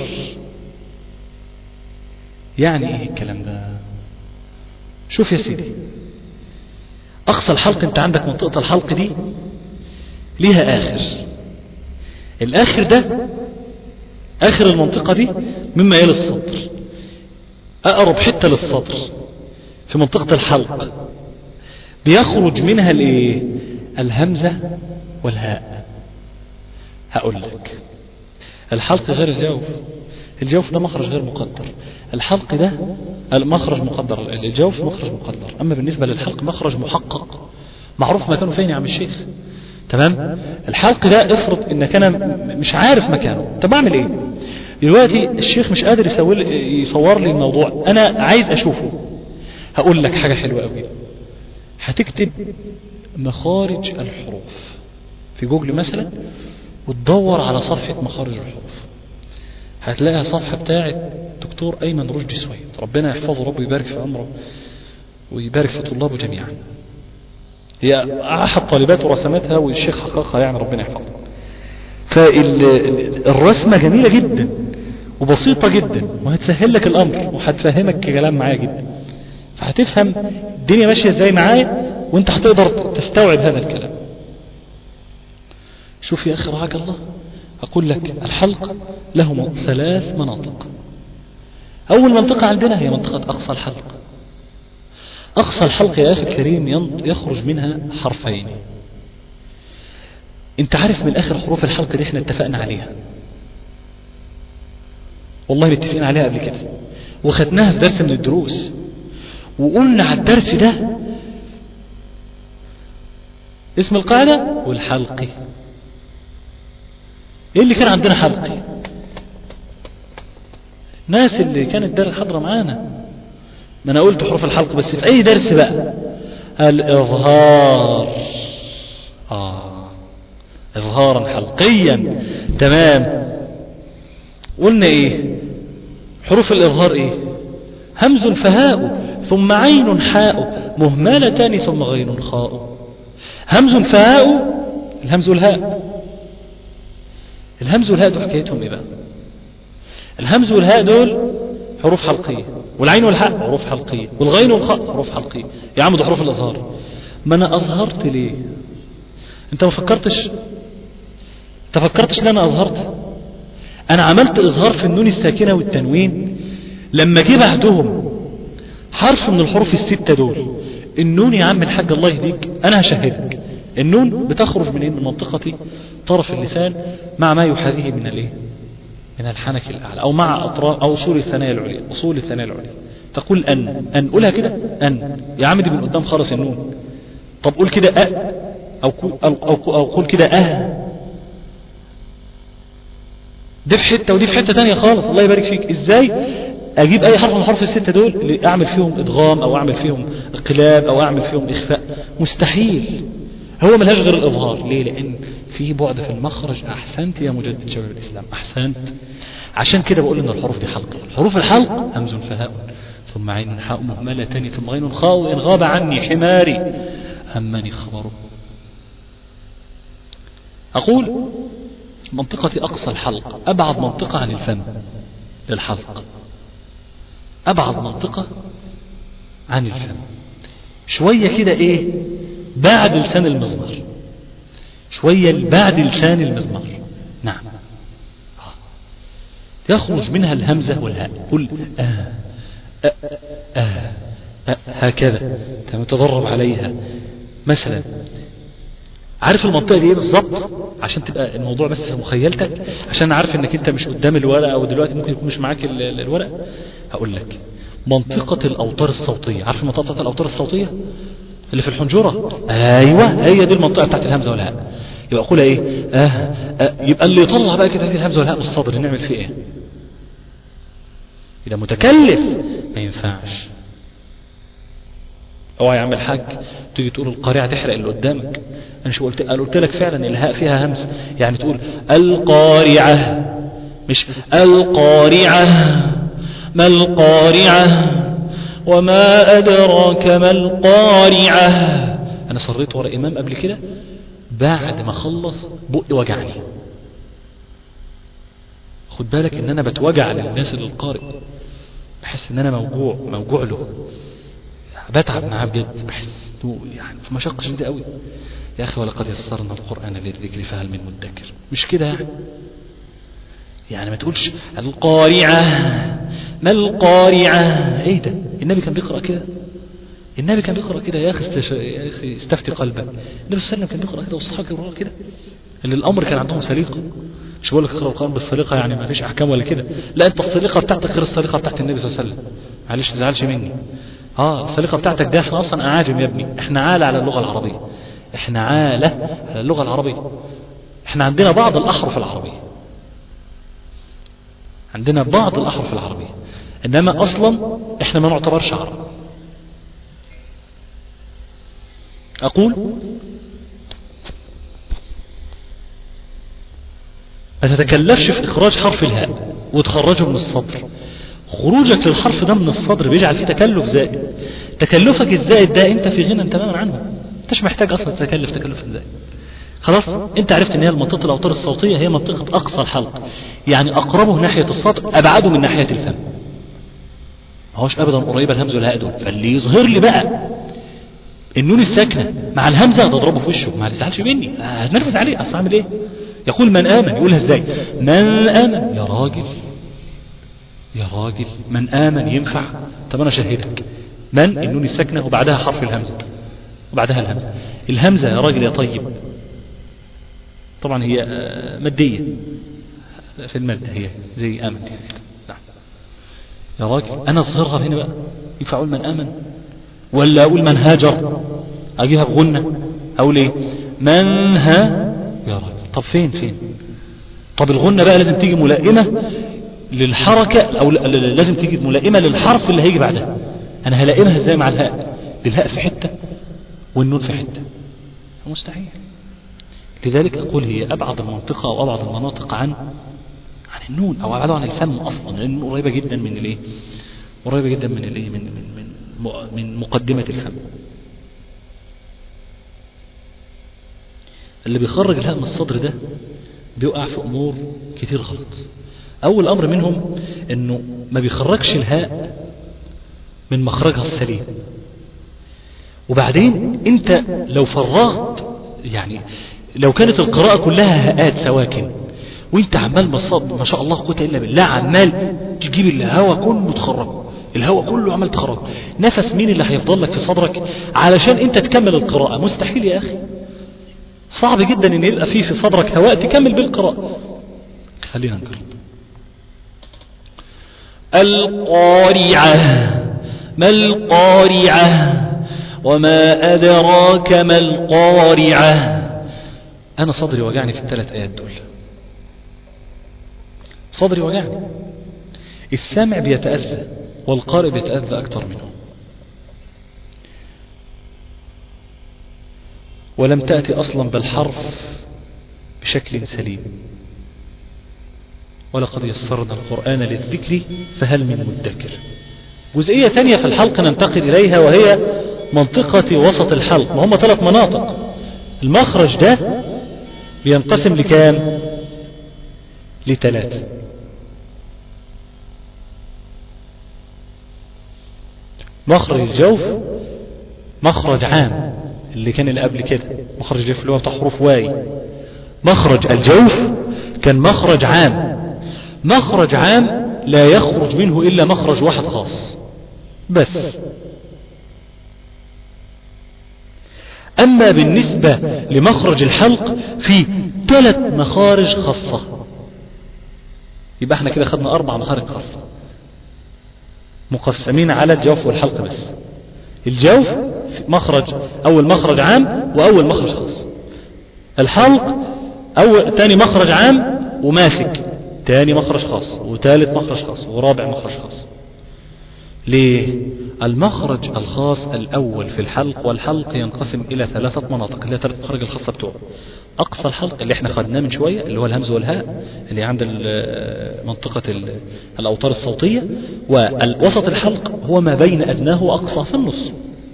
يعني ايه الكلام ده؟ شوف يا سيدي، اقصى الحلق انت عندك منطقة الحلق دي ليها اخر، الاخر ده اخر المنطقة دي مما يلي الصدر، اقرب حتة للصدر في منطقة الحلق، بيخرج منها الايه؟ الهمزة والهاء. هقول لك، الحلق غير الجوف، الجوف ده مخرج غير مقدر، الحلق ده المخرج مقدر، الجوف مخرج مقدر. اما بالنسبة للحلق مخرج محقق معروف مكانه فين يا عم الشيخ. تمام؟ الحلق ده افرض انك انا مش عارف مكانه، طب اعمل ايه؟ دلوقتي الشيخ مش قادر يصور يصور لي الموضوع، انا عايز اشوفه. هقول لك حاجة حلوة قوي، هتكتب مخارج الحروف في جوجل مثلا وتدور على صفحة مخارج الحروف، هتلاقيها صفحة بتاعت دكتور أيمن رشدي سويد، ربنا يحفظه رب ويبارك في عمره ويبارك في طلابه جميعا. هي أحد طالباته رسمتها والشيخ حققها، يعني ربنا يحفظه. فالرسمة جميلة جدا وبسيطة جدا وهتسهل لك الأمر وهتفهمك كلام معايا جدا، فهتفهم الدنيا ماشية ازاي معايا وانت هتقدر تستوعب هذا الكلام. شوف يا أخي رعاك الله، أقول لك الحلق له ثلاث مناطق. أول منطقة عندنا هي منطقة أقصى الحلق. أقصى الحلق يا أخي الكريم يخرج منها حرفين. أنت عارف من آخر حروف الحلق دي احنا اتفقنا عليها، والله متفقين عليها قبل كده وخدناها في درس من الدروس، وقلنا على الدرس ده اسم القاعدة والحلقي. ايه اللي كان عندنا حلقي؟ ناس اللي كانت دار الحضرة معانا، ما انا قلت حروف الحلق بس في اي درس بقى. الاظهار، اه إظهارا حلقيا. تمام. قلنا إيه حروف الإظهار؟ إيه؟ همز فهاء ثم عين حاء مهملتان ثم غين خاء. همز فهاء، الهمز والهاء. الهمز والهاء دول حكايتهم إيه بقى؟ الهمز والهاء دول حروف حلقية، والعين والحاء حروف حلقية، والغين والخاء حروف حلقية. يا عم ده حروف الإظهار. ما أنا أظهرت ليه؟ أنت ما فكرتش؟ أنت فكرتش ليه أنا أظهرت؟ أنا عملت إظهار في النون الساكنة والتنوين لما جه بعدهم حرف من الحروف الستة دول. النون يا عم الحاج الله يهديك أنا هشهدك، النون بتخرج من من منطقة طرف اللسان مع ما يحاذيه من الايه؟ من الحنك الأعلى، أو مع أطراف أو أصول الثنايا العليا. أصول الثنايا العليا تقول أن أن قولها كده أن يا عم دي من قدام خالص النون. طب قول كده أ أو أو أو, أو قول كده أه. دي في حتة ودي في حتة تانية خالص. الله يبارك فيك. إزاي أجيب أي حرف من الحروف الستة دول أعمل فيهم إدغام أو أعمل فيهم اقلاب أو أعمل فيهم إخفاء؟ مستحيل. هو ملهاش غير الإظهار. ليه؟ لأن في بعد في المخرج. أحسنت يا مجدد شباب الإسلام، أحسنت. عشان كده بقول إن الحروف دي حلقة. الحروف الحلق همز فهاء ثم عين حاء مهملتان ثم غين خاء إن غاب عني حماري همني خبره. أقول منطقة أقصى الحلق أبعد منطقة عن الفم للحلق، أبعد منطقة عن الفم شوية كده. إيه بعد لسان المزمار، شوية بعد لسان المزمار. نعم. يخرج منها الهمزة والهاء. قل آه آه آه آه هكذا تتدرب عليها. مثلا عارف المنطقة دي ايه بالظبط؟ عشان تبقى الموضوع بس مخيلتك، عشان عارف انك انت مش قدام الورقة او دلوقتي ممكن يكون مش معاك الورقة. هقول لك منطقة الأوتار الصوتية. عارف منطقة الأوتار الصوتية اللي في الحنجرة؟ ايوه هي دي المنطقة بتاعت الهمزة والهاء. يبقى اقولها ايه؟ آه آه يبقى اللي يطلع بقى كده الهمزة والهاء من الصدر نعمل فيه ايه؟ إذا متكلف ما ينفعش. اوعى يا عم الحاج تيجي تقول القارعة تحرق اللي قدامك. انا شو قلت؟ انا قلت لك فعلا الهاء فيها همس، يعني تقول القارعة مش القارعة. ما القارعة وما أدراك ما القارعة. أنا صريت ورا إمام قبل كده بعد ما خلص بقي وجعني. خد بالك إن أنا بتوجع للناس اللي القارئ، بحس إن أنا موجوع موجوع له، بتعب معاه بجد، بحس يعني في مشقة شديدة قوي. يا أخي ولقد يسرنا القرآن للذكر فهل من مدكر. مش كده يعني يعني ما تقولش القارعة ما القارعة. ايه ده؟ النبي كان بيقرأ كده؟ النبي كان بيقرأ كده يا اخي استش... يا اخي استفتي قلبك. النبي صلى الله عليه وسلم كان بيقرأ كده والصحابة كانوا بيقرأوا كده. اللي الامر كان عندهم سليقة. مش بقول لك اقرأ القرآن بالسليقة يعني ما فيش احكام ولا كده، لا انت السليقة بتاعتك غير السليقة بتاعت النبي صلى الله عليه وسلم. معلش ما تزعلش مني. اه السليقة بتاعتك ده احنا اصلا اعاجم يا ابني، احنا عالة على اللغة العربية، احنا عالة على اللغة العربية. احنا عندنا بعض الاحرف العربية، عندنا بعض الأحرف العربية، إنما أصلا إحنا ما نعتبرش عرب. أقول ما تتكلفش في إخراج حرف الهاء وتخرجه من الصدر. خروجك للحرف ده من الصدر بيجعل فيه تكلف زائد. تكلفك الزائد ده أنت في غنى تماما عنه، أنتش محتاج أصلا تتكلف تكلف زائد. خلاص انت عرفت ان هي منطقة الاوتار الصوتية هي منطقة اقصى الحلق، يعني اقربه ناحية الصدر ابعده من ناحية الفم. ما هوش ابدا قريبة الهمز والهاء دول. فاللي يظهر لي بقى النون الساكنة مع الهمزة تضربه في وشه، ما تزعلش مني هتنرفز عليه. اصل اعمل ايه؟ يقول من امن، يقولها ازاي؟ من امن. يا راجل يا راجل من امن ينفع؟ طب انا اشهدك. من النون الساكنة وبعدها حرف الهمزة وبعدها الهمزة. الهمزة يا راجل يا طيب طبعا هي مادية في المادة، هي زي آمن. نعم يا راجل أنا أصغرها هنا بقى. ينفع أقول من آمن ولا أقول من هاجر؟ أجيها بغنة أقول إيه؟ من ها يا راجل. طب فين فين طب الغنة بقى لازم تيجي ملائمة للحركة، أو لازم تيجي ملائمة للحرف اللي هيجي بعدها. أنا هلائمها إزاي مع الهاء؟ الهاء في حتة والنون في حتة، مستحيل. لذلك أقول هي أبعد المنطقة أو أبعد المناطق عن عن النون، أو أبعد عن الفم أصلا، لأن قريبة جدا من الإيه قريبة جدا من الإيه من من من, من مقدمة الفم. اللي بيخرج الهاء من الصدر ده بيقع في أمور كتير غلط. أول أمر منهم إنه ما بيخرجش الهاء من مخرجها السليم. وبعدين أنت لو فرغت، يعني لو كانت القراءة كلها هاءات سواكن وانت عمال ما شاء الله قوة إلا بالله عمال تجيب الهواء كله تخرجه، الهواء كله عمال تخرجه، نفس مين اللي هيفضل لك في صدرك علشان انت تكمل القراءة؟ مستحيل يا أخي، صعب جدا ان يبقى فيه في صدرك هواء تكمل بالقراءة. خلينا نجرب. القارعة، ما القارعة وما أدراك ما القارعة. أنا صدري وجعني في الثلاث آيات دول، صدري وجعني. السامع بيتأذى والقارئ بيتأذى أكثر منه. ولم تأتي أصلا بالحرف بشكل سليم. ولقد يسرنا القرآن للذكر فهل من مدكر. جزئية ثانية في الحلق ننتقل إليها وهي منطقة وسط الحلق. وهم ثلاث مناطق. المخرج ده بينقسم لكام؟ لثلاثة. مخرج الجوف مخرج عام اللي كان اللي قبل كده، مخرج الجوف اللي هو بتاع حروف واي. مخرج الجوف كان مخرج عام، مخرج عام لا يخرج منه إلا مخرج واحد خاص بس. أما بالنسبة لمخرج الحلق في ثلاث مخارج خاصة. يبقى احنا كده خدنا أربع مخارج خاصة مقسمين على الجوف والحلق بس. الجوف مخرج، أول مخرج عام وأول مخرج خاص. الحلق أول تاني مخرج عام وماسك، تاني مخرج خاص وثالث مخرج خاص ورابع مخرج خاص. ليه؟ المخرج الخاص الأول في الحلق، والحلق ينقسم إلى ثلاثة مناطق اللي هي ثلاث مخارج الخاصة بتوعه. أقصى الحلق اللي احنا خدناه من شوية اللي هو الهمز والهاء اللي عند منطقة الأوتار الصوتية، والوسط الحلق هو ما بين أدناه وأقصاه في النص،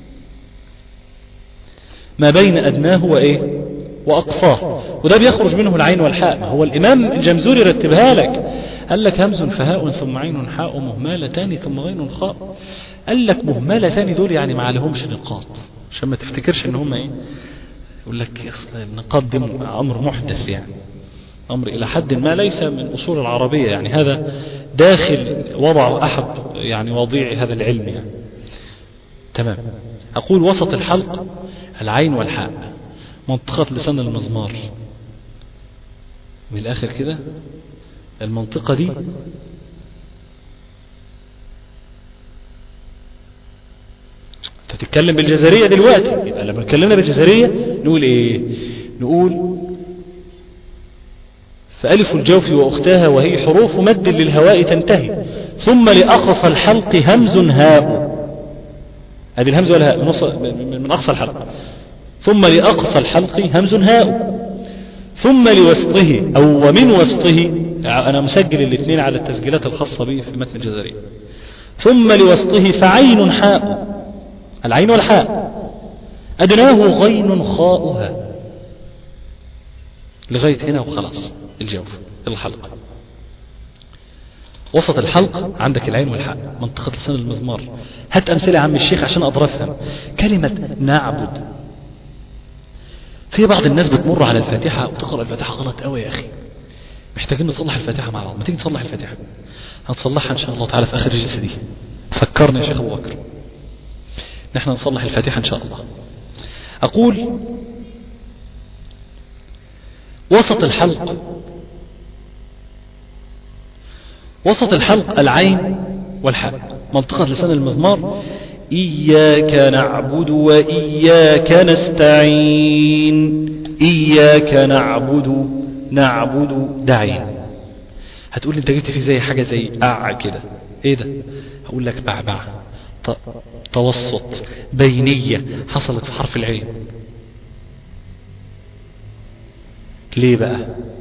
ما بين أدناه وإيه وأقصاه، وده بيخرج منه العين والحاء. ما هو الإمام الجمزوري رتبها لك، قال لك همز فهاء ثم عين حاء مهملتان ثم غين خاء. قال لك مهملتان دول يعني ما عليهمش نقاط، عشان ما تفتكرش ان هم ايه، يقول لك النقاط دي امر محدث، يعني امر الى حد ما ليس من اصول العربية، يعني هذا داخل وضعه احد يعني وضيع هذا العلم يعني. تمام. اقول وسط الحلق العين والحاء، منطقة لسان المزمار من الاخر كده. المنطقة دي انت تتكلم بالجزرية دلوقتي، يبقى لما اتكلمنا بالجزرية نقول ايه؟ نقول فألف الجوف وأختها وهي حروف مد للهواء تنتهي، ثم لأقصى الحلق همز هاء. هذه الهمز والهاء من أقصى الحلق. ثم لأقصى الحلق همز هاء، ثم لوسطه أو ومن وسطه، أنا مسجل الاثنين على التسجيلات الخاصة بي في متن الجزرية. ثم لوسطه فعين حاء، العين والحاء، أدناه غين خاؤها، لغاية هنا وخلاص. الجوف الحلق وسط الحلق عندك العين والحاء، منطقة لسان المزمار. هات أمثلة يا عم الشيخ عشان أقدر أفهم. كلمة نعبد، في بعض الناس بتمر على الفاتحة وتقرأ الفاتحة غلط قوي يا أخي، محتاجين نصلح الفاتحة مع بعض. ما تيجي نصلح الفاتحة، هنصلحها إن شاء الله تعالى في آخر الجلسة دي. فكرنا يا شيخ أبو بكر نحن نصلح الفاتحة إن شاء الله. أقول وسط الحلق، وسط الحلق العين والحاء، منطقة لسان المزمار. إياك نعبد وإياك نستعين، إياك نعبد نعبد دعين. هتقول لي انت جبت فيه زي حاجة زي أع كده، ايه ده؟ هقول لك بعبع، توسط، بينية حصلت في حرف العين. ليه بقى؟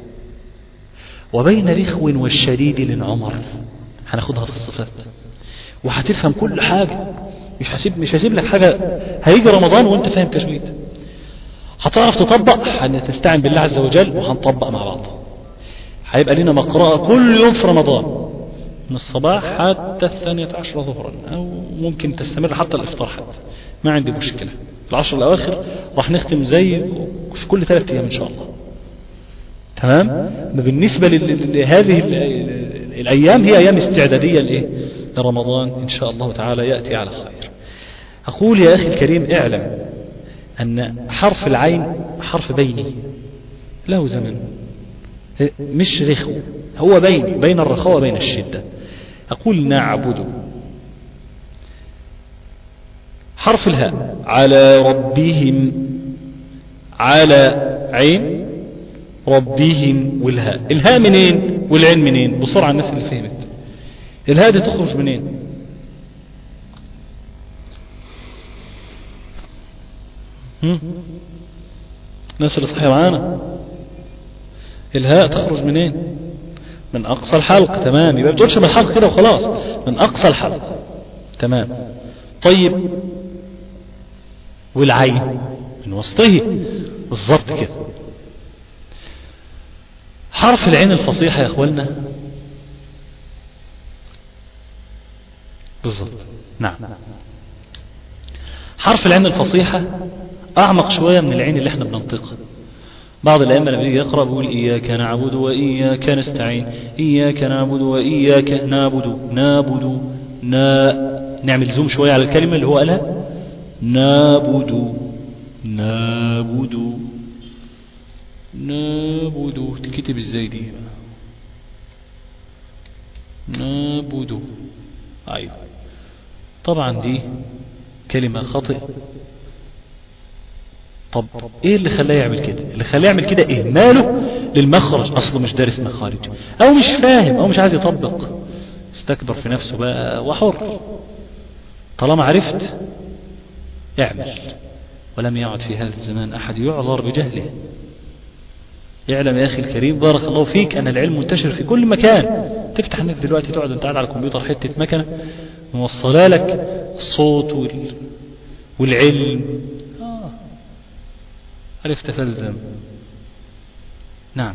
وبين رخو والشديد للعمر، هناخدها في الصفات وهتفهم كل حاجة، مش هسيب مش هسيب لك حاجة. هيجي رمضان وانت فاهم تجويد، هتعرف تطبق، هنستعين بالله عز وجل وهنطبق مع بعض. هيبقى لنا مقرأة كل يوم في رمضان من الصباح حتى الثانية عشر ظهرا، أو ممكن تستمر حتى الإفطار، حتى ما عندي مشكلة. في العشر الأواخر راح نختم زي في كل ثلاثة أيام إن شاء الله. تمام. بالنسبة لهذه الأيام هي أيام استعدادية لإيه؟ لرمضان إن شاء الله تعالى يأتي على خير. أقول يا أخي الكريم اعلم أن حرف العين حرف بيني له زمن، مش رخو، هو بين بين الرخاء وبين الشدة. أقول نعبد. حرف الهاء على ربهم، على عين ربهم، والهاء الهاء منين والعين منين؟ بسرعة الناس اللي فهمت. الهاء دي تخرج منين؟ الناس اللي صحيح معانا، الهاء تخرج منين؟ من أقصى الحلق. تمام. يبقى بتقولش من الحلق كده وخلاص، من أقصى الحلق. تمام. طيب والعين من وسطه، بالضبط كده. حرف العين الفصيحة يا اخواننا، بالضبط. نعم. حرف العين الفصيحة أعمق شوية من العين اللي احنا بننطقها. بعض الأئمة لما يجي يقرأ بيقول إياك نعبد وإياك نستعين، إياك نعبد وإياك نعبد نعبد نا نعمل زوم شوية على الكلمة اللي هو قالها نعبد نعبد نعبد. تكتب ازاي دي؟ نعبد. أيوة طبعا دي كلمة خطئ. طب ايه اللي خلاه يعمل كده؟ اللي خلاه يعمل كده اهماله للمخرج، اصله مش دارس مخارج، او مش فاهم، او مش عايز يطبق، استكبر في نفسه بقى وحر. طالما عرفت اعمل. ولم يعد في هذا الزمان احد يعذر بجهله. اعلم يا اخي الكريم بارك الله فيك ان العلم منتشر في كل مكان. تفتح النت دلوقتي تقعد انت قاعد على الكمبيوتر حتة مكنة موصله لك الصوت وال... والعلم. آه. عرفت فلزم. نعم.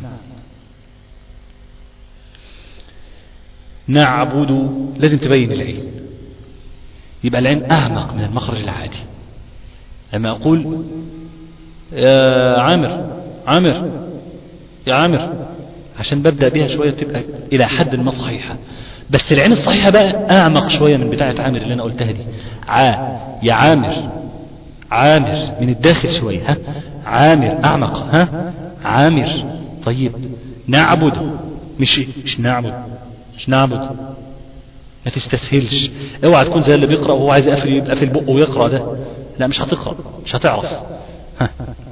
نعبد لازم تبين العين، يبقى العين أعمق من المخرج العادي. لما أقول يا عامر عامر يا عامر، عشان ببدأ بها شوية تبقى إلى حد ما صحيحة، بس العين الصحيحة بقى أعمق شوية من بتاعة عامر اللي أنا قلتها دي. ع يا عامر، عامر من الداخل شوية، ها عامر أعمق، ها عامر. طيب نعبد، مش مش نعبد مش نعبد. ما تستسهلش، اوعى تكون زي اللي بيقرأ وهو عايز يقفل يبقى في البق ويقرأ ده. لا مش هتقرأ، مش هتعرف. ها.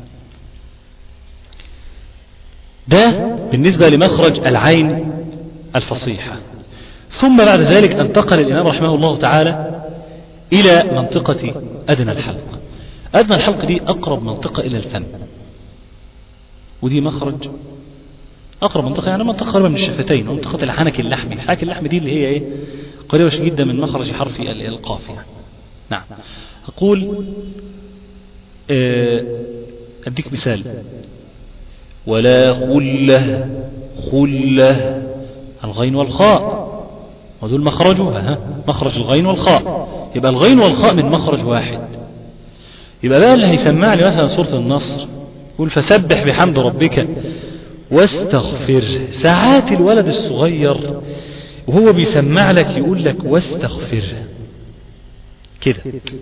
ده بالنسبة لمخرج العين الفصيحة. ثم بعد ذلك انتقل الإمام رحمه الله تعالى إلى منطقة أدنى الحلق. أدنى الحلق دي أقرب منطقة إلى الفم، ودي مخرج أقرب منطقة، يعني منطقة قريبة من الشفتين، منطقة الحنك اللحمي. الحنك اللحمي دي اللي هي إيه؟ قريبة جدا من مخرج حرف القاف يعني. نعم. أقول أديك مثال. ولا خلة، خلة الغين والخاء، ودول مخرجها، ها مخرج الغين والخاء. يبقى الغين والخاء من مخرج واحد. يبقى بقى اللي هيسمع لي مثلا سورة النصر يقول فسبح بحمد ربك واستغفره. ساعات الولد الصغير وهو بيسمع لك يقول لك واستغفره كده.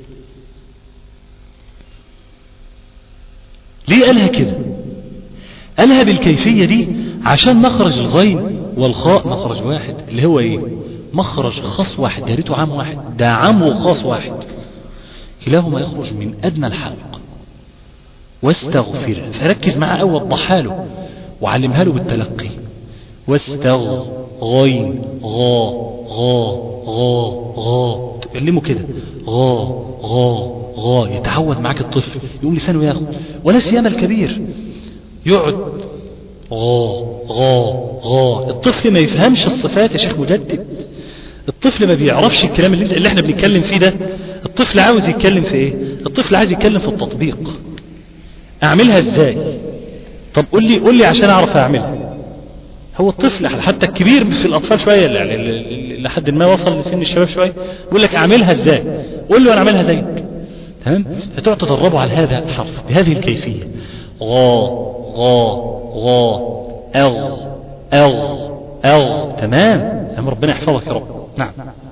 ليه قالها كده؟ قالها بالكيفية دي عشان مخرج الغين والخاء مخرج واحد، اللي هو ايه؟ مخرج خاص واحد، يا ريته عام واحد، ده عام وخاص واحد، كلاهما يخرج من أدنى الحلق. واستغفر، فركز معاه أو وضحها له وعلمها له بالتلقي. واستغ غين غا غا غا غا، تكلمه كده غا غا غا، يتعود معاك الطفل، يقوم لسانه ياخد. ولا سيما الكبير يقعد غا غا غا. الطفل ما يفهمش الصفات يا شيخ مجدد، الطفل ما بيعرفش الكلام اللي, اللي احنا بنتكلم فيه ده. الطفل عاوز يتكلم في ايه؟ الطفل عاوز يتكلم في التطبيق. اعملها ازاي؟ طب قول لي قول لي عشان اعرف اعملها. هو الطفل حتى الكبير في الاطفال شويه يعني لحد ما وصل لسن الشباب شويه يقول لك اعملها ازاي؟ قول له انا اعملها زيك. تمام؟ فتقعد تدربه على هذا الحرف بهذه الكيفيه. غا غا غا اغ اغ اغ. تمام؟ يا ربنا يحفظك يا رب. نعم.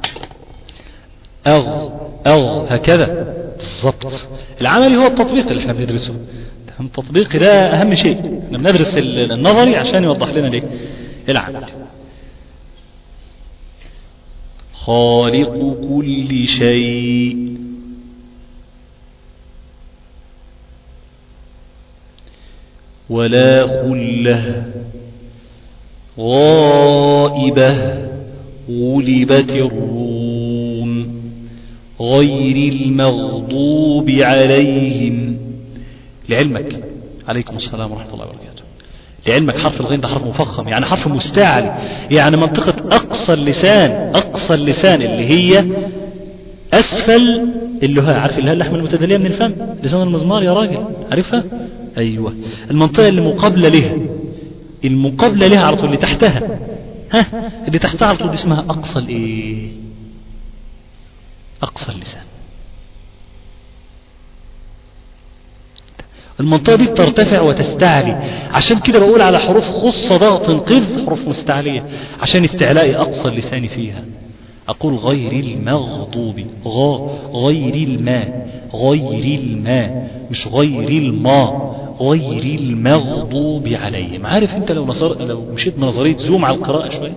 اغ اغ هكذا بالضبط. العملي هو التطبيق اللي احنا بندرسه. التطبيق ده اهم شيء. احنا بندرس النظري عشان يوضح لنا ليه العمل. خالق كل شيء ولا خله غائبة غلبت الروم غير المغضوب عليهم. لعلمك عليكم السلام ورحمة الله وبركاته. لعلمك حرف الغين ده حرف مفخم، يعني حرف مستعلي، يعني منطقة أقصى اللسان، أقصى اللسان اللي هي أسفل اللهاء. عارف اللهاء اللحمة المتدلية من الفم، لسان المزمار يا راجل، عارفها؟ أيوة. المنطقة اللي مقابلة لها، المقابلة لها على طول، اللي تحتها، ها اللي تحتها على طول اسمها أقصى الإيه؟ أقصى اللسان. المنطقة دي ترتفع وتستعلي، عشان كده بقول على حروف خص ضغط قذ حروف مستعلية عشان استعلاء أقصى اللسان فيها. أقول غير المغضوب، غا غير الماء، غير الماء مش غير الماء، غير المغضوب عليهم. عارف انت لو نصر لو مشيت من نظرية زوم على القراءة شوية،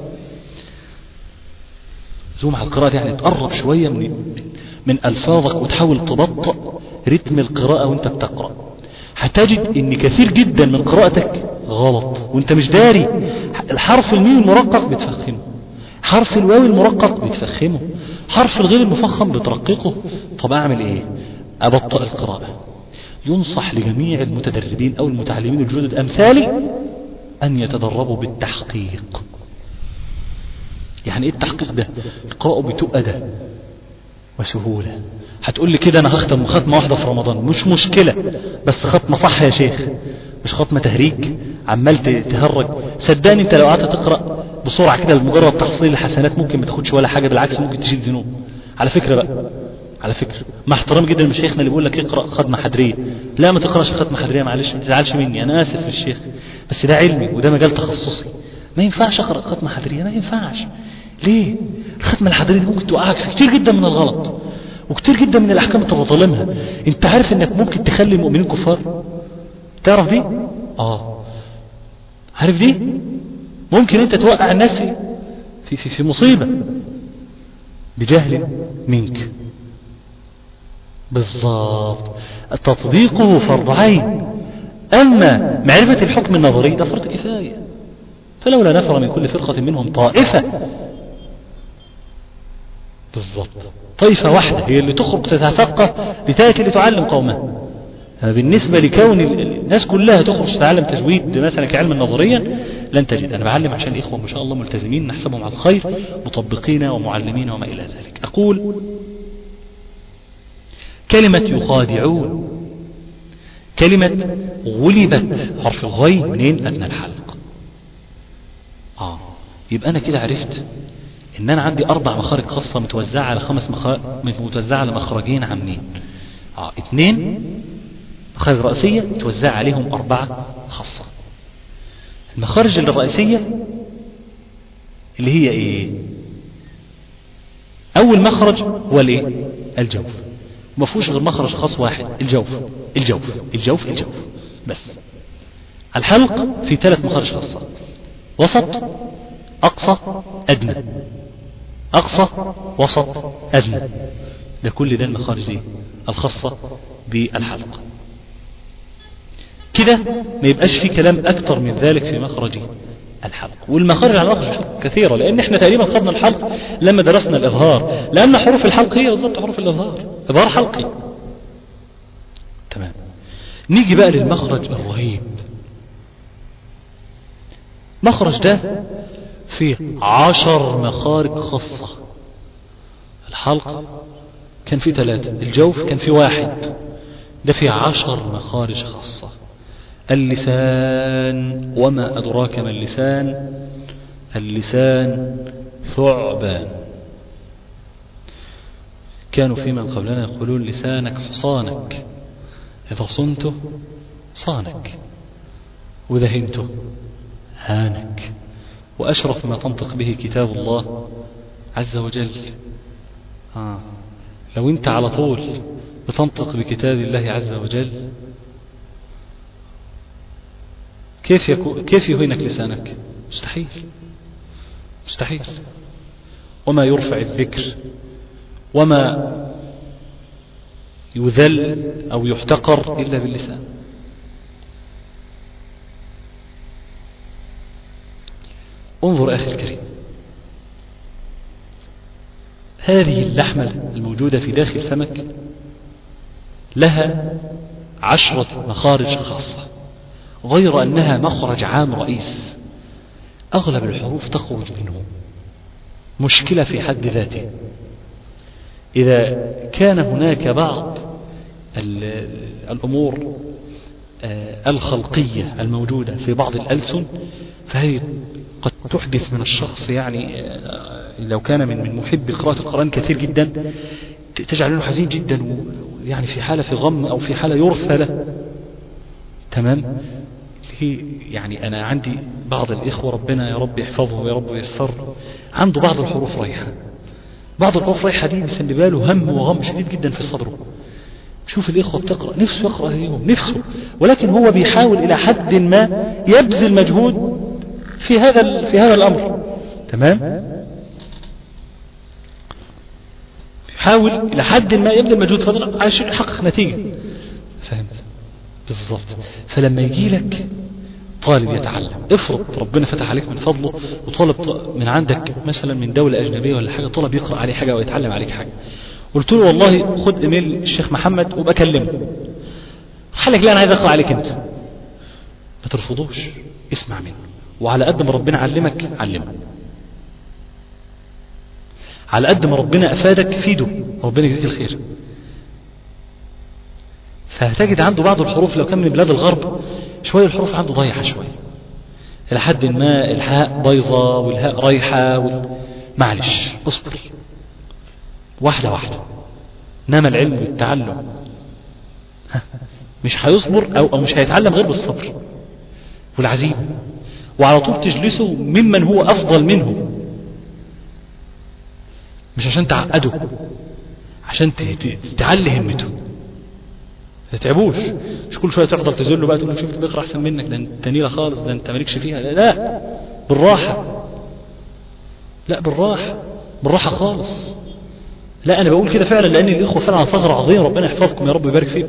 زوم على القراءة يعني تقرب شوية من من ألفاظك وتحاول تبطئ رتم القراءة وانت بتقرأ، هتجد ان كثير جدا من قراءتك غلط وانت مش داري. الحرف الميم المرقق بتفخمه، حرف الواو المرقق بتفخمه، حرف الغين المفخم بترققه. طب اعمل ايه؟ ابطئ القراءة. ينصح لجميع المتدربين او المتعلمين الجدد امثالي ان يتدربوا بالتحقيق. يعني ايه التحقيق ده؟ اقرأوا بتؤدة وسهولة. هتقول لي كده انا هختم ختمة واحدة في رمضان، مش مشكلة، بس ختمة صح يا شيخ، مش ختمة تهريج عمال تهرج. صدقني انت لو قعدت تقرأ بسرعة كده لمجرد تحصيل الحسنات ممكن ما تاخدش ولا حاجة، بالعكس ممكن تشيل ذنوب. على فكرة بقى، على فكرة مع احترام جدا لمشايخنا اللي بيقول لك اقرأ ختمة حدرية، لا ما تقرأش ختمة حدرية معلش ما تزعلش مني، انا اسف للشيخ، بس ده علمي وده مجال تخصصي، ما ينفعش اقرأ ختمة حدرية، ما ينفعش. ليه؟ الختمة الحدرية دي ممكن توقعك في كتير جدا من الغلط وكتير جدا من الاحكام انت بتظلمها. انت عارف انك ممكن تخلي المؤمنين كفار؟ تعرف دي؟ اه عارف دي؟ ممكن انت توقع الناس في في في مصيبة بجهل منك. بالضبط. تطبيقه فرض عين، اما معرفة الحكم النظري ده فرض كفاية. فلولا نفر من كل فرقة منهم طائفة، بالضبط، طائفة واحدة هي اللي تخرج تتفقه لتأتي لتعلم قومها. بالنسبة لكون الناس كلها تخرج تتعلم تجويد مثلا كعلم نظريا لن تجد. أنا بعلم عشان الإخوة ما شاء الله ملتزمين نحسبهم على الخير، مطبقين ومعلمين وما إلى ذلك. أقول كلمة يخادعون، كلمة غلبت حرف الغين منين؟ من الحلق. آه يبقى أنا كده عرفت إن أنا عندي أربع مخارج خاصة متوزعة على خمس مخارج، متوزعة على مخرجين عامين. آه اثنين مخارج رئيسية متوزعة عليهم أربعة خاصة. المخارج الرئيسية اللي هي إيه؟ أول مخرج هو الإيه؟ الجوف. ما فيهوش غير مخرج خاص واحد، الجوف الجوف الجوف الجوف بس. الحلق في ثلاث مخارج خاصة، وسط أقصى أدنى، أقصى وسط أدنى. ده كل ده المخارج دي الخاصة بالحلق. كده ما يبقاش في كلام أكتر من ذلك في مخرج الحلق. والمخارج على مخرج الحلق كثيرة، لأن احنا تقريبا خدنا الحلق لما درسنا الإظهار، لأن حروف الحلق هي بالضبط حروف الإظهار، إظهار حلقي. تمام. نيجي بقى للمخرج الرهيب، مخرج ده فيه عشر مخارج خاصة. الحلق كان فيه ثلاثة، الجوف كان فيه واحد، ده فيه عشر مخارج خاصة. اللسان، وما أدراك ما اللسان، اللسان ثعبان. كانوا في من قبلنا يقولون لسانك حصانك، إذا صنته صانك وإذا هنته هانك. وأشرف ما تنطق به كتاب الله عز وجل. آه. لو أنت على طول بتنطق بكتاب الله عز وجل، كيف يكو كيف يهينك لسانك؟ مستحيل مستحيل. وما يرفع الذكر وما يذل أو يحتقر إلا باللسان. انظر أخي الكريم، هذه اللحمة الموجودة في داخل فمك لها عشرة مخارج خاصة، غير أنها مخرج عام رئيس أغلب الحروف تخرج منه. مشكلة في حد ذاته. إذا كان هناك بعض الأمور الخلقية الموجودة في بعض الألسن فهي قد تحدث من الشخص، يعني لو كان من من محب قراءة القرآن كثير جدا، تجعله حزين جدا، ويعني في حالة في غم أو في حالة يرثى له. تمام. هي يعني أنا عندي بعض الإخوة ربنا يا رب يحفظه ويا رب ييسر، عنده بعض الحروف رايحة، بعض الحروف رايحة دي مسببه له هم وغم شديد جدا في صدره. شوف الإخوة بتقرأ، نفسه يقرأ اليوم نفسه، ولكن هو بيحاول إلى حد ما يبذل مجهود في هذا في هذا الأمر. تمام. يحاول إلى حد ما يبذل مجهود عشان يحقق نتيجة. فهمت بالضبط. فلما يجي لك طالب يتعلم، افرض ربنا فتح عليك من فضله وطالب من عندك مثلا من دولة أجنبية ولا حاجة، طالب يقرأ عليه حاجة أو يتعلم عليك حاجة، قلت له والله خد ايميل الشيخ محمد وبكلمه، حالك لا أنا عايز أقرأ عليك أنت، ما ترفضوش، اسمع منه، وعلى قد ما ربنا علمك علمه، على قد ما ربنا أفادك فيده، ربنا يجزيك الخير. فهتجد عنده بعض الحروف لو كان من بلاد الغرب شوية الحروف عنده ضيعة شوية، إلى حد ما الحاء بيضة والهاء رايحة وال... معلش اصبر واحدة واحدة. نما العلم بالتعلم، مش هيصبر أو, أو مش هيتعلم غير بالصبر والعزيمة، وعلى طول تجلسه ممن هو أفضل منه، مش عشان تعقده، عشان تعلي همته، ما تتعبوش. مش كل شويه تفضل تزله بقى تقول له شوف بيقرا احسن منك، ده انت نيله خالص، ده انت مالكش فيها. لا, لا بالراحه، لا بالراحه بالراحه خالص. لا انا بقول كده فعلا لان الاخوه فعلا على ثغر عظيم، ربنا يحفظكم يا رب ويبارك فيكم.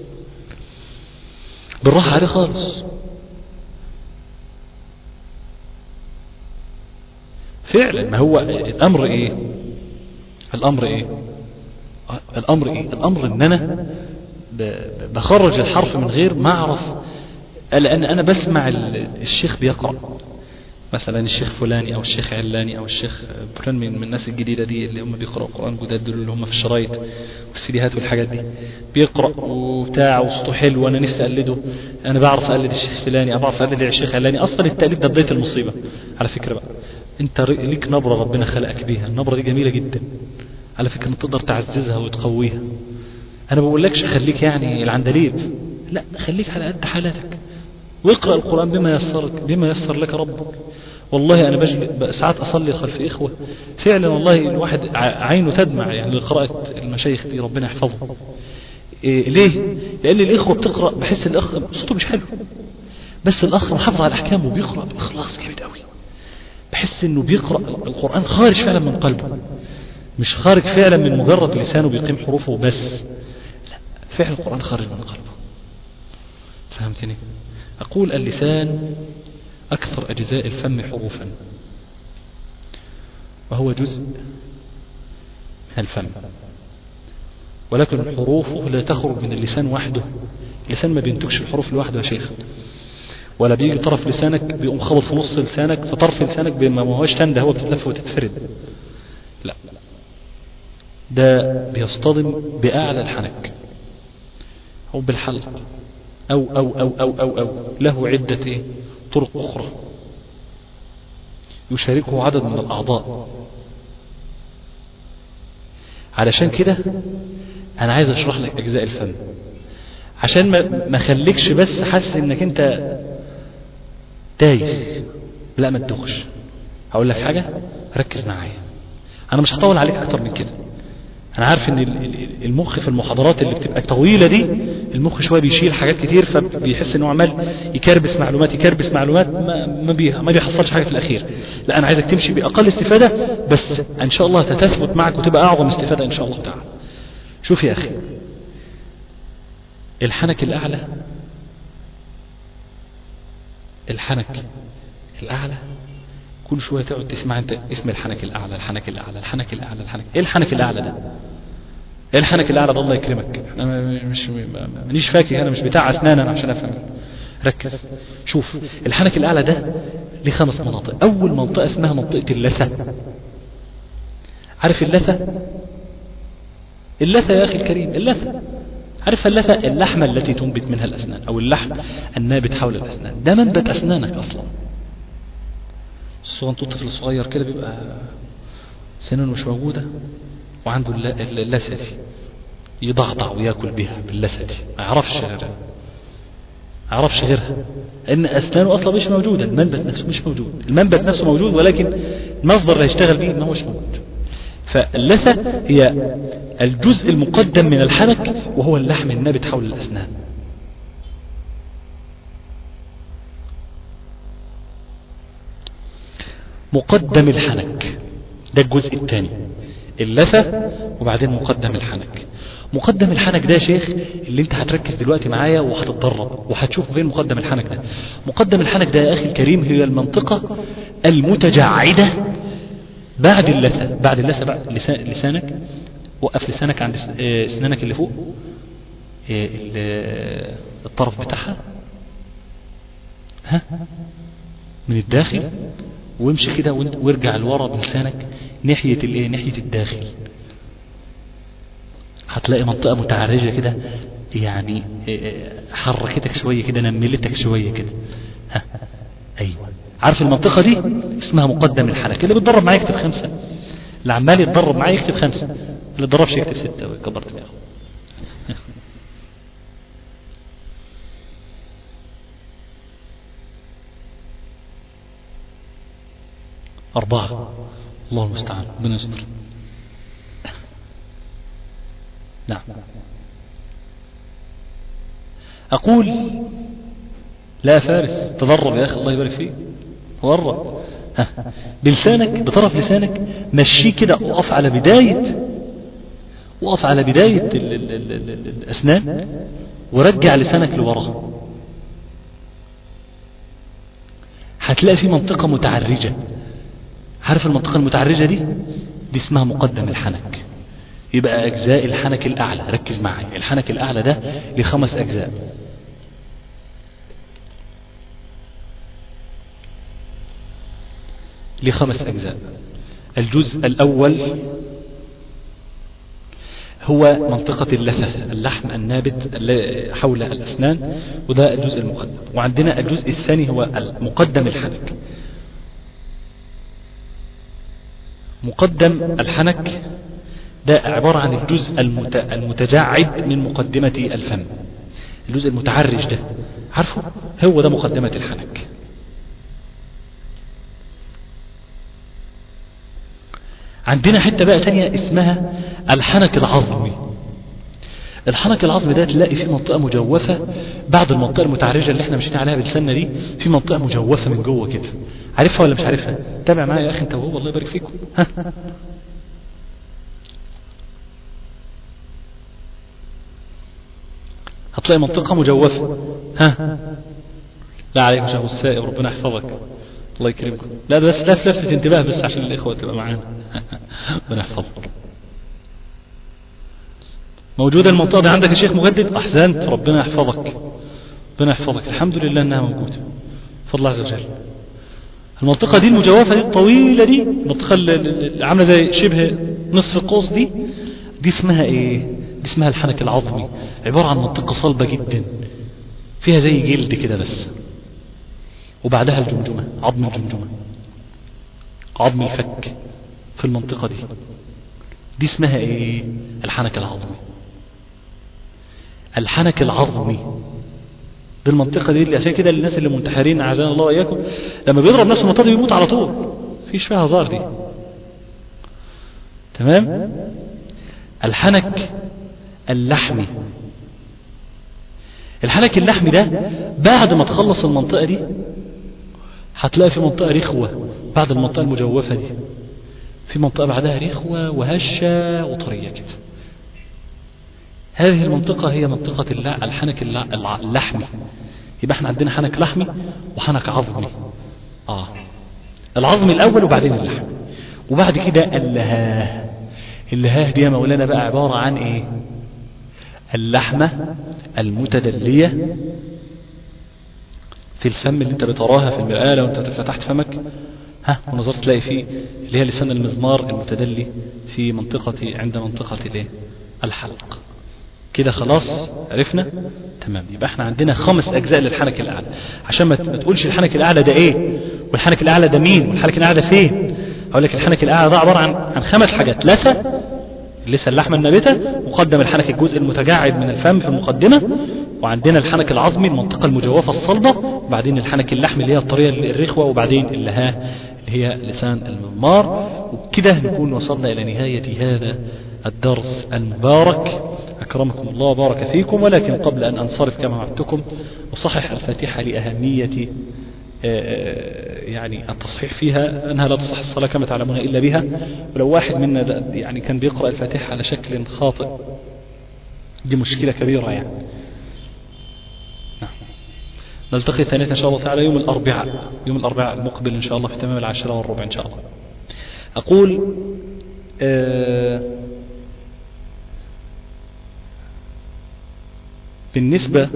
بالراحه عليه خالص. فعلا ما هو الامر ايه الامر ايه الامر ايه الامر ان انا بخرج الحرف من غير ما اعرف، لان انا بسمع الشيخ بيقرأ مثلا الشيخ فلاني او الشيخ علاني او الشيخ فلان من الناس الجديدة دي اللي هم بيقرأوا القرآن جداد دول اللي هم في الشرايط والسيديهات والحاجات دي، بيقرأ وبتاع وصوته حلو وانا نفسي اقلده، انا بعرف اقلد الشيخ فلاني او بعرف اقلد الشيخ علاني. اصلا التقليد ده بداية المصيبة على فكرة بقى. انت ليك نبرة ربنا خلقك بيها، النبرة دي جميلة جدا على فكرة، تقدر تعززها وتقويها. انا بقول لكش خليك يعني العندليب، لا خليك على قد حالاتك، واقرأ القرآن بما يسرك بما يسر لك ربك. والله انا بجل ساعات اصلي خلف اخوة فعلا والله الواحد عينه تدمع يعني لقراءة المشايخ دي، ربنا يحفظهم. إيه ليه؟ لان الاخوة بتقرأ بحس الاخ صوته مش حلو، بس الاخ محافظ على الاحكام وبيقرأ باخلاص جامد قوي، بحس انه بيقرأ القرآن خارج فعلا من قلبه، مش خارج فعلا من مجرد لسانه بيقيم حروفه بس، لا فعل القرآن خارج من قلبه. فهمتني؟ أقول اللسان أكثر أجزاء الفم حروفا، وهو جزء من الفم، ولكن حروفه لا تخرج من اللسان وحده، اللسان ما بينتجش الحروف لوحده يا شيخ، ولا بيجي طرف لسانك بيقوم خبط في نص لسانك فطرف لسانك ما هوش تندى، هو بتتلف وتتفرد. لا، ده بيصطدم بأعلى الحنك أو بالحلق أو أو أو أو أو, أو له عدة إيه؟ طرق أخرى يشاركه عدد من الأعضاء. علشان كده أنا عايز أشرح لك أجزاء الفم عشان ما ما خليكش بس حاسس إنك أنت تايه. لا، ما تدوخش. هقول لك حاجة، ركز معايا، أنا مش هطول عليك أكتر من كده. أنا عارف إن المخ في المحاضرات اللي بتبقى طويلة دي المخ شوية بيشيل حاجات كتير، فبيحس إنه عمال يكربس معلومات يكربس معلومات ما ما, ما بيحصلش حاجة في الأخير. لا، أنا عايزك تمشي بأقل استفادة، بس إن شاء الله تتثبت معك وتبقى أعظم استفادة إن شاء الله تعالى. شوف يا أخي، الحنك الأعلى الحنك الأعلى كل شوية تقعد تسمع أنت اسم الحنك الأعلى الحنك الأعلى الحنك الأعلى الحنك. إيه الحنك الأعلى ده؟ إيه الحنك الأعلى ده؟ الله يكرمك، أنا مش مانيش فاكر، أنا مش بتاع أسنان أنا عشان أفهم. ركز، شوف الحنك الأعلى ده ليه خمس مناطق. أول منطقة اسمها منطقة اللثة. عارف اللثة؟ اللثة يا أخي الكريم، اللثة عارف اللثة؟ اللحمة التي تنبت منها الأسنان أو اللحم النابت حول الأسنان، ده منبت أسنانك أصلا. الصغنطوط الطفل الصغير كده بيبقى سنانه مش موجودة وعنده اللثة دي، يضعضع وياكل بها باللثة دي، ما يعرفش ما يعرفش غيرها، ان اسنانه اصلا مش موجودة، المنبت نفسه مش موجود، المنبت نفسه موجود ولكن المصدر اللي هيشتغل بيه ما هوش موجود. فاللثة هي الجزء المقدم من الحنك وهو اللحم النابت حول الأسنان. مقدم الحنك ده الجزء الثاني، اللثة وبعدين مقدم الحنك. مقدم الحنك ده يا شيخ اللي انت هتركز دلوقتي معايا وهتتدرب وهتشوف فين مقدم الحنك ده. مقدم الحنك ده يا أخي الكريم هي المنطقة المتجعدة بعد اللثة. بعد اللثة بعد لسانك، وقف لسانك عند اسنانك اللي فوق الطرف بتاعها ها من الداخل، وامشي كده وارجع لورا بلسانك ناحية الايه ناحية الداخل. هتلاقي منطقة متعرجة كده، يعني حركتك شوية كده، نملتك شوية كده. ها ايوه، عارف المنطقة دي اسمها مقدم الحنك. اللي بيتدرب معايا يكتب خمسة، اللي عمال يتدرب معايا يكتب خمسة، اللي اتدربش يكتب ستة وكبرت يا اخو. أربعة، الله المستعان، ربنا يستر. نعم، أقول لا فارس، تدرب يا أخي الله يبارك فيك، تدرب بلسانك بطرف لسانك، مشي كده، وقف على بداية وقف على بداية ال ال ال ال ال الأسنان ورجع لسانك لورا. هتلاقي في منطقة متعرجة. عارف المنطقة المتعرجة دي دي اسمها مقدم الحنك. يبقى أجزاء الحنك الأعلى، ركز معي، الحنك الأعلى ده لخمس أجزاء. لخمس أجزاء. الجزء الأول هو منطقة اللثة، اللحم النابت حول الأسنان، وده الجزء المقدم. وعندنا الجزء الثاني هو مقدم الحنك. مقدم الحنك ده عبارة عن الجزء المتجعد من مقدمة الفم، الجزء المتعرج ده، عارفه؟ هو ده مقدمة الحنك. عندنا حتة بقى تانية اسمها الحنك العظمي. الحنك العظمي ده تلاقي في منطقة مجوفة بعد المنطقة المتعرجة اللي احنا مشينا عليها بلساننا دي، في منطقة مجوفة من جوه كده. عارفها ولا مش عارفها؟ تابع معايا يا اخي انت وهو، الله يبارك فيكم. ها هتلاقي منطقة مجوفة. ها لا عليكم شيخ السائب، ربنا يحفظك، الله يكرمكم. لا بس لا في لفتة انتباه بس عشان الإخوة تبقى معانا. ربنا يحفظك. موجودة المنطقة دي عندك يا شيخ مجدد؟ أحسنت، ربنا يحفظك، ربنا يحفظك، الحمد لله أنها موجودة. فضل الله عز وجل. المنطقة دي المجوفة دي الطويلة دي، المنطقة اللي عاملة زي شبه نصف القوس دي، دي اسمها ايه؟ دي اسمها الحنك العظمي، عبارة عن منطقة صلبة جدا فيها زي جلد كده بس، وبعدها الجمجمة، عظم الجمجمة، عظم الفك في المنطقة دي، دي اسمها ايه؟ الحنك العظمي. الحنك العظمي دي المنطقة دي اللي عشان كده الناس اللي منتحرين عزانا الله وإياكم لما بيضرب نفسه المنطقة دي بيموت على طول، فيش فيها هزار دي. تمام. الحنك اللحمي، الحنك اللحمي ده بعد ما تخلص المنطقة دي هتلاقي في منطقة رخوة بعد المنطقة المجوفة دي، في منطقة بعدها رخوة وهشة وطرية كده. هذه المنطقة هي منطقة الحنك اللحمي. يبقى احنا عندنا حنك لحمي وحنك عظمي. اه العظمي الاول وبعدين اللحم، وبعد كده اللهاه. اللهاه دي يا مولانا بقى عبارة عن ايه؟ اللحمة المتدلية في الفم اللي انت بتراها في المرآة لو انت فتحت فمك ها ونظرت تلاقي فيه اللي هي لسان المزمار المتدلي في منطقة عند منطقة الايه؟ الحلق. كده خلاص عرفنا. تمام. يبقى احنا عندنا خمس اجزاء للحنك الاعلى، عشان ما تقولش الحنك الاعلى ده ايه والحنك الاعلى ده مين والحنك الاعلى ده فين. هقول لك الحنك الاعلى ده عبارة عن عن خمس حاجات: لثة، لسه اللحمة النابتة، مقدم الحنك الجزء المتجعد من الفم في المقدمة، وعندنا الحنك العظمي المنطقة المجوفة الصلبة، وبعدين الحنك اللحمي اللي هي الطرية الرخوة، وبعدين اللهاه اللي هي لسان المضمار. وكده نكون وصلنا إلى نهاية هذا الدرس المبارك. أكرمكم الله وبارك فيكم. ولكن قبل أن أنصرف كما وعدتكم أصحح الفاتحة لأهمية يعني التصحيح فيها، أنها لا تصح الصلاة كما تعلمون إلا بها. ولو واحد منا يعني كان بيقرأ الفاتحة على شكل خاطئ دي مشكلة كبيرة يعني. نعم. نلتقي ثانية إن شاء الله تعالى يوم الأربعاء، يوم الأربعاء المقبل إن شاء الله في تمام العاشرة والربع إن شاء الله. أقول آه بالنسبة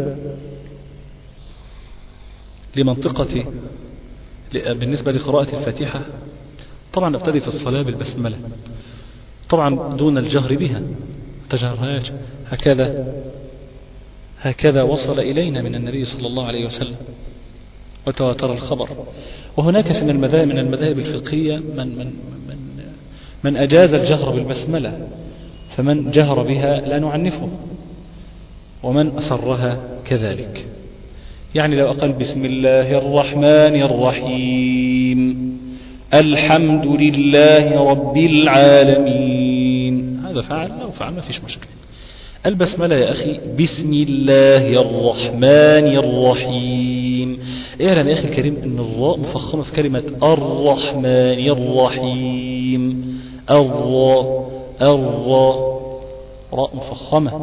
لمنطقة بالنسبة لقراءة الفاتحة، طبعا ابتدي في الصلاة بالبسملة طبعا دون الجهر بها، تجهرهاش هكذا هكذا وصل إلينا من النبي صلى الله عليه وسلم وتواتر الخبر. وهناك في المذاهب من المذاهب الفقهية من من من من أجاز الجهر بالبسملة، فمن جهر بها لا نعنفه، ومن أسرها كذلك. يعني لو أقل بسم الله الرحمن الرحيم الحمد لله رب العالمين، هذا فعل لو فعل ما فيش مشكلة. البسملة يا أخي بسم الله الرحمن الرحيم. اعلم يا أخي الكريم أن الراء مفخمة في كلمة الرحمن الرحيم. الراء الراء راء مفخمة.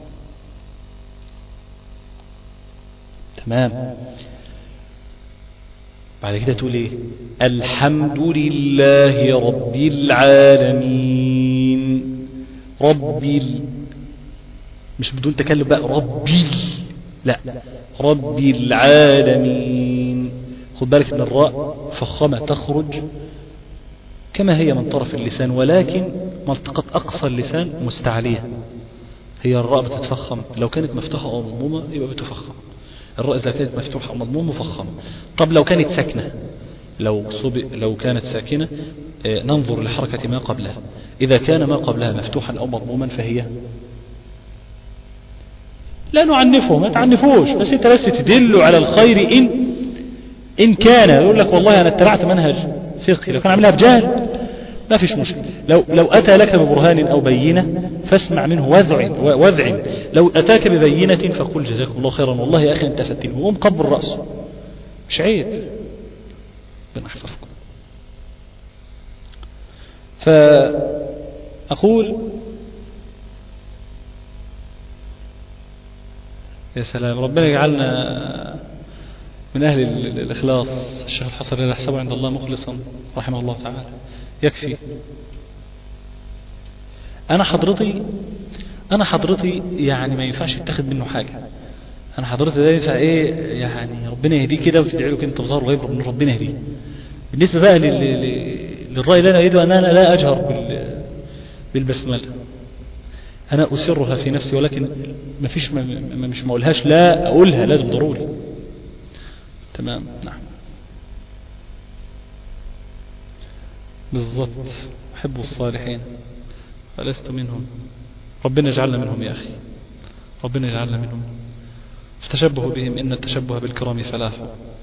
تمام. بعد كده تقول ايه؟ الحمد لله رب العالمين. ربي مش بدون تكلم بقى، ربي لا رب العالمين. خد بالك ان الراء فخمة تخرج كما هي من طرف اللسان، ولكن منطقة اقصى اللسان مستعلية. هي الراء بتتفخم لو كانت مفتوحة او مضمومة يبقى بتفخم. الراء إذا كانت مفتوحة أو مضمومة مفخمة. طب لو كانت ساكنة، لو صب لو كانت ساكنة آه ننظر لحركة ما قبلها. إذا كان ما قبلها مفتوحا أو مضموما فهي لا نعنفه، ما تعنفوش، بس أنت بس تدل على الخير إن إن كان يقول لك والله أنا اتبعت منهج فقهي. لو كان عملها بجهل ما فيش مشكلة. لو لو أتى لك ببرهان أو بينة فاسمع منه وذع وذع. لو أتاك ببينة فقل جزاكم الله خيرا والله يا أخي أنت فتنه، وقوم قبل رأسه، مش عيب. ربنا يحفظكم. فأقول يا سلام، ربنا يجعلنا من أهل الإخلاص. الشيخ الحصري الذي يحسبه عند الله مخلصا رحمه الله تعالى يكفي. أنا حضرتي أنا حضرتي يعني ما ينفعش يتخذ منه حاجة. انا حضرتك ده ينفع ايه يعني ربنا يهديه كده وتدعي له كده انت بظهر غيب ربنا ربنا يهديه. بالنسبه بقى لل... للراي اللي انا اريده ان انا لا اجهر بال... بالبسمله، انا اسرها في نفسي ولكن ما فيش ما... ما مش ما اقولهاش، لا اقولها لازم ضروري. تمام. نعم بالضبط. احب الصالحين فلست منهم. ربنا يجعلنا منهم يا اخي، ربنا يجعلنا منهم. التشبه بهم إن التشبه بالكرام فلاح.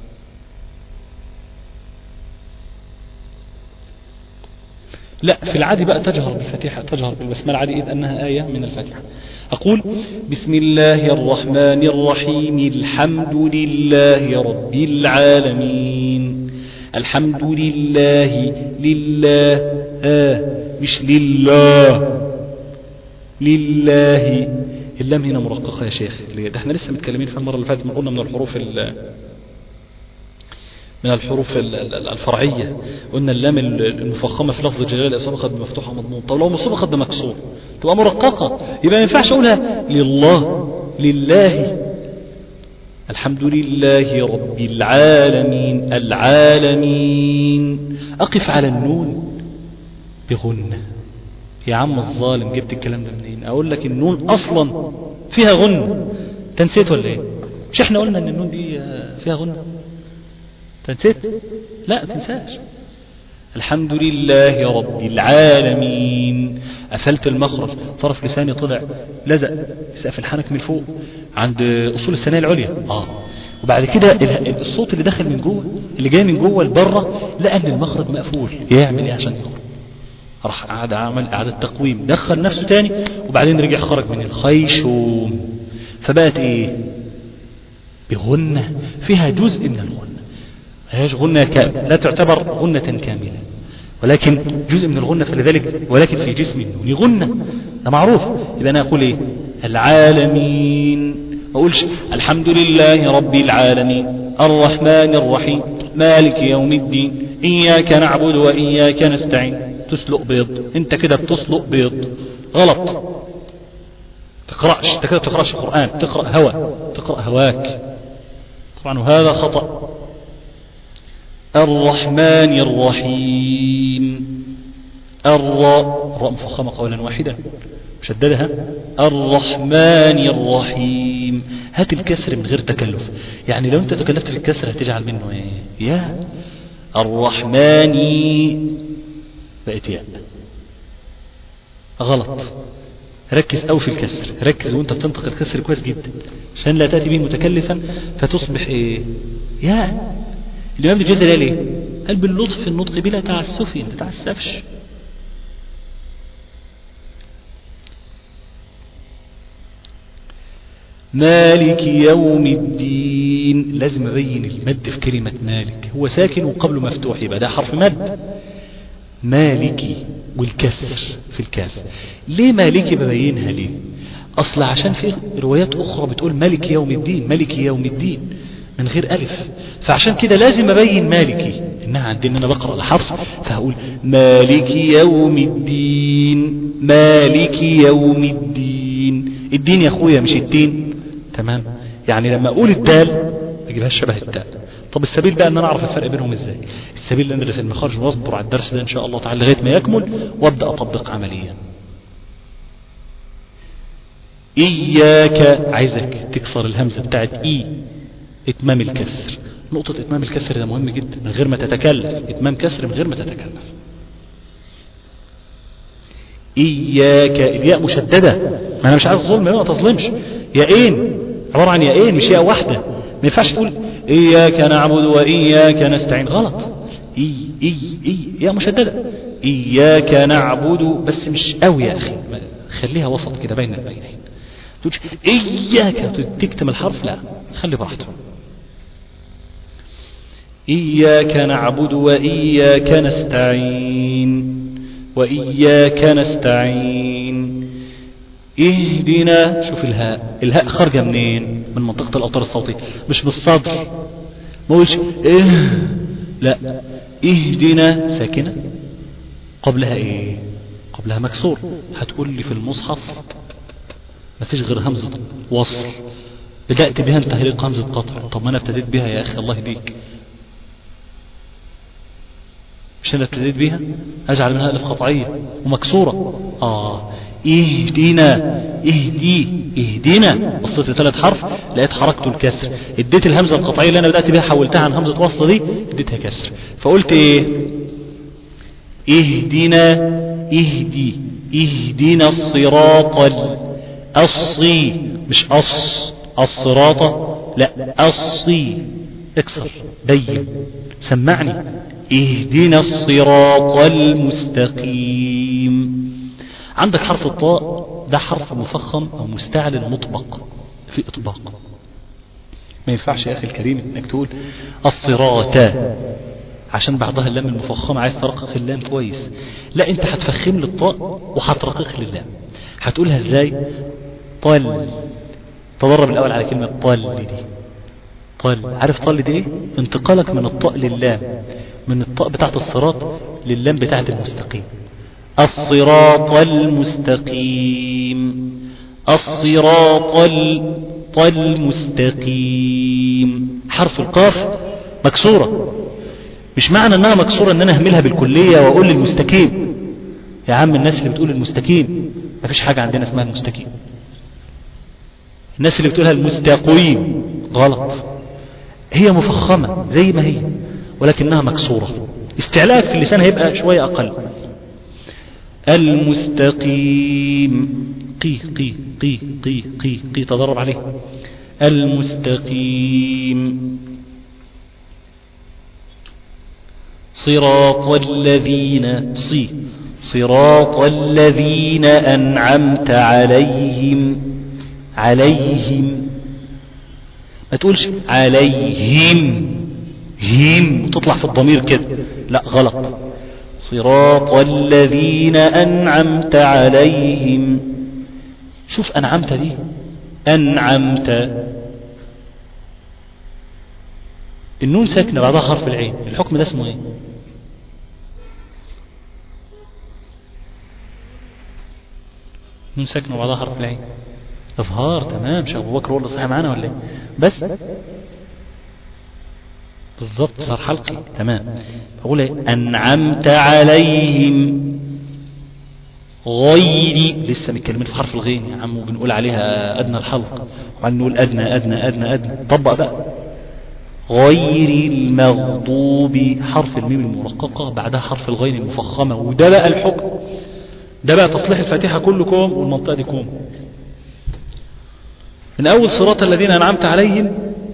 لا في العادي بقى تجهر بالفاتحة، تجهر بالبسملة العادي إذ أنها آية من الفاتحة. أقول بسم الله الرحمن الرحيم الحمد لله رب العالمين. الحمد لله لله آه مش لله لله. اللام هنا مرققة يا شيخ، ده احنا لسه متكلمين في المرة اللي فاتت ما قلنا من الحروف من الحروف الفرعية، قلنا اللام المفخمة في لفظ الجلالة سبقت بمفتوحة مضمون. طب لو سبقت بمكسور تبقى مرققة، يبقى ما ينفعش اقولها لله لله. الحمد لله رب العالمين العالمين. أقف على النون بغنة. يا عم الظالم جبت الكلام ده منين؟ اقول لك النون اصلا فيها غنة، تنسيت ولا ايه؟ مش احنا قلنا ان النون دي فيها غنة؟ تنسيت؟ لا تنساش. الحمد لله رب العالمين. قفلت المخرج، طرف لساني طلع لزق سقف الحنك من فوق عند اصول الثنايا العليا اه وبعد كده الصوت اللي دخل من جوه اللي جاي من جوه لبره لقى ان المخرج مقفول، يعمل ايه عشان يخرج؟ راح قعد عمل اعاده تقويم، دخل نفسه تاني وبعدين رجع خرج من الخيشوم، فبقت ايه؟ بغنة فيها جزء من الغنة، هيش غنة كاملة، لا تعتبر غنة كاملة ولكن جزء من الغنة، فلذلك ولكن في جسم النون غنة، ده معروف. إذا أنا أقول إيه؟ العالمين، ما أقولش الحمد لله رب العالمين الرحمن الرحيم مالك يوم الدين إياك نعبد وإياك نستعين. تسلق بيض، انت كده بتسلق بيض، غلط. تقرأش، انت كده بتقرأش القرآن، تقرأ هوا، تقرأ هواك، طبعا وهذا خطأ. الرحمن الرحيم، الراء الراء مفخمة قولا واحدا مشددها، الرحمن الرحيم. هات الكسر من غير تكلف، يعني لو انت تكلفت في الكسر هتجعل منه ايه؟ يا الرحمن بقت ياء، غلط. ركز أو في الكسر، ركز وانت بتنطق الكسر كويس جدا عشان لا تأتي به متكلفا فتصبح ايه؟ ياء. الإمام ابن الجوزي قال ايه؟ قال باللطف في النطق بلا تعسف، ما تتعسفش. مالك يوم الدين، لازم ابين المد في كلمة مالك، هو ساكن وقبله مفتوح يبقى ده حرف مد. مالكي والكسر في الكاف. ليه مالكي ببينها ليه؟ اصلا عشان في روايات اخرى بتقول مالك يوم الدين، مالك يوم الدين من غير الف، فعشان كده لازم ابين مالكي انها عندنا انا بقرا الحفص، فهقول مالك يوم الدين، مالك يوم الدين. الدين يا اخويا مش الدين، تمام؟ يعني لما اقول الدال ما اجيبهاش شبه الدال. طب السبيل بقى ان انا اعرف الفرق بينهم ازاي؟ السبيل ان ندرس المخارج ونصبر على الدرس ده ان شاء الله تعالى لغايه ما يكمل وابدا اطبق عمليا. اياك، عايزك تكسر الهمزه بتاعت اي، اتمام الكسر. نقطه اتمام الكسر ده مهم جدا من غير ما تتكلف، اتمام كسر من غير ما تتكلف. اياك، الياء مشدده، ما انا مش عايز ظلم، ما تظلمش. ياءين عباره عن ياءين مش ياء واحده، ما ينفعش تقول إياك نعبد وإياك نستعين، غلط. إي إي إي يا مشددة، إياك نعبد بس مش قوي يا أخي، خليها وسط كده بين البينين. تقولش إياك تكتم الحرف، لا خلي براحته. إياك نعبد وإياك نستعين، وإياك نستعين. اهدنا، شوف الهاء، الهاء خارجة منين؟ من منطقة الأوتار الصوتية مش بالصدر. ما قولش إيه، لا، اهدنا ساكنة قبلها ايه؟ قبلها مكسور. هتقول لي في المصحف ما فيش غير همزة وصل، بدأت بها انتهي لك همزة قطع. طب ما انا ابتديت بها يا اخي الله يهديك، مش انا ابتديت بها اجعل منها الف قطعية ومكسورة. اه اهدينا اهدي اهدينا بصيت ثلاث حرف لقيت حركته الكسر، اديت الهمزة القطعية اللي انا بدأت بها حولتها عن همزة وصل دي اديتها كسر، فقلت ايه؟ اهدنا اهدي اهدنا الصراط الصي مش أص الصراط لا الصي اكسر بين سمعني اهدنا الصراط المستقيم. عندك حرف الطاء ده حرف مفخم او مستعل مطبق في اطباق، ما ينفعش يا اخي الكريم انك تقول الصراط عشان بعضها اللام المفخمة عايز ترقق اللام كويس، لا انت هتفخم للطاء وهترقق للام. هتقولها ازاي؟ طل. تدرب الاول على كلمة طل دي. طل، عارف طل دي ايه؟ انتقالك من الطاء للام، من الطاء بتاعت الصراط للام بتاعت المستقيم. الصراط المستقيم الصراط المستقيم. حرف القاف مكسورة، مش معنى انها مكسورة ان انا اهملها بالكلية واقول المستقيم. يا عم الناس اللي بتقول المستقيم مفيش حاجة عندنا اسمها المستقيم. الناس اللي بتقولها المستقيم غلط، هي مفخمة زي ما هي ولكنها مكسورة، استعلاءك في اللسان هيبقى شوية اقل. المستقيم قي قي قي قي قي قي تدرب عليه. المستقيم صراط الذين صي صراط الذين أنعمت عليهم عليهم، ما تقولش عليهم هم وتطلع في الضمير كده، لا غلط. صراط الذين أنعمت عليهم. شوف أنعمت دي أنعمت النون ساكنة بعدها حرف العين، الحكم ده اسمه ايه؟ نون ساكنة وبعدها حرف العين اظهار. تمام، شيخ ابو بكر هو اللي صحيح معانا ولا ايه؟ بس بالظبط صار حلقي. تمام، بقول ايه؟ انعمت عليهم غيري، لسه متكلمين في حرف الغين يا عم وبنقول عليها ادنى الحلق وبعدين نقول ادنى ادنى ادنى ادنى. طبق بقى غير المغضوب، حرف الميم المرققة بعدها حرف الغين المفخمة، وده بقى الحكم، ده بقى تصليح الفاتحة كلكم والمنطقة دي كوم. من اول صراط الذين انعمت عليهم.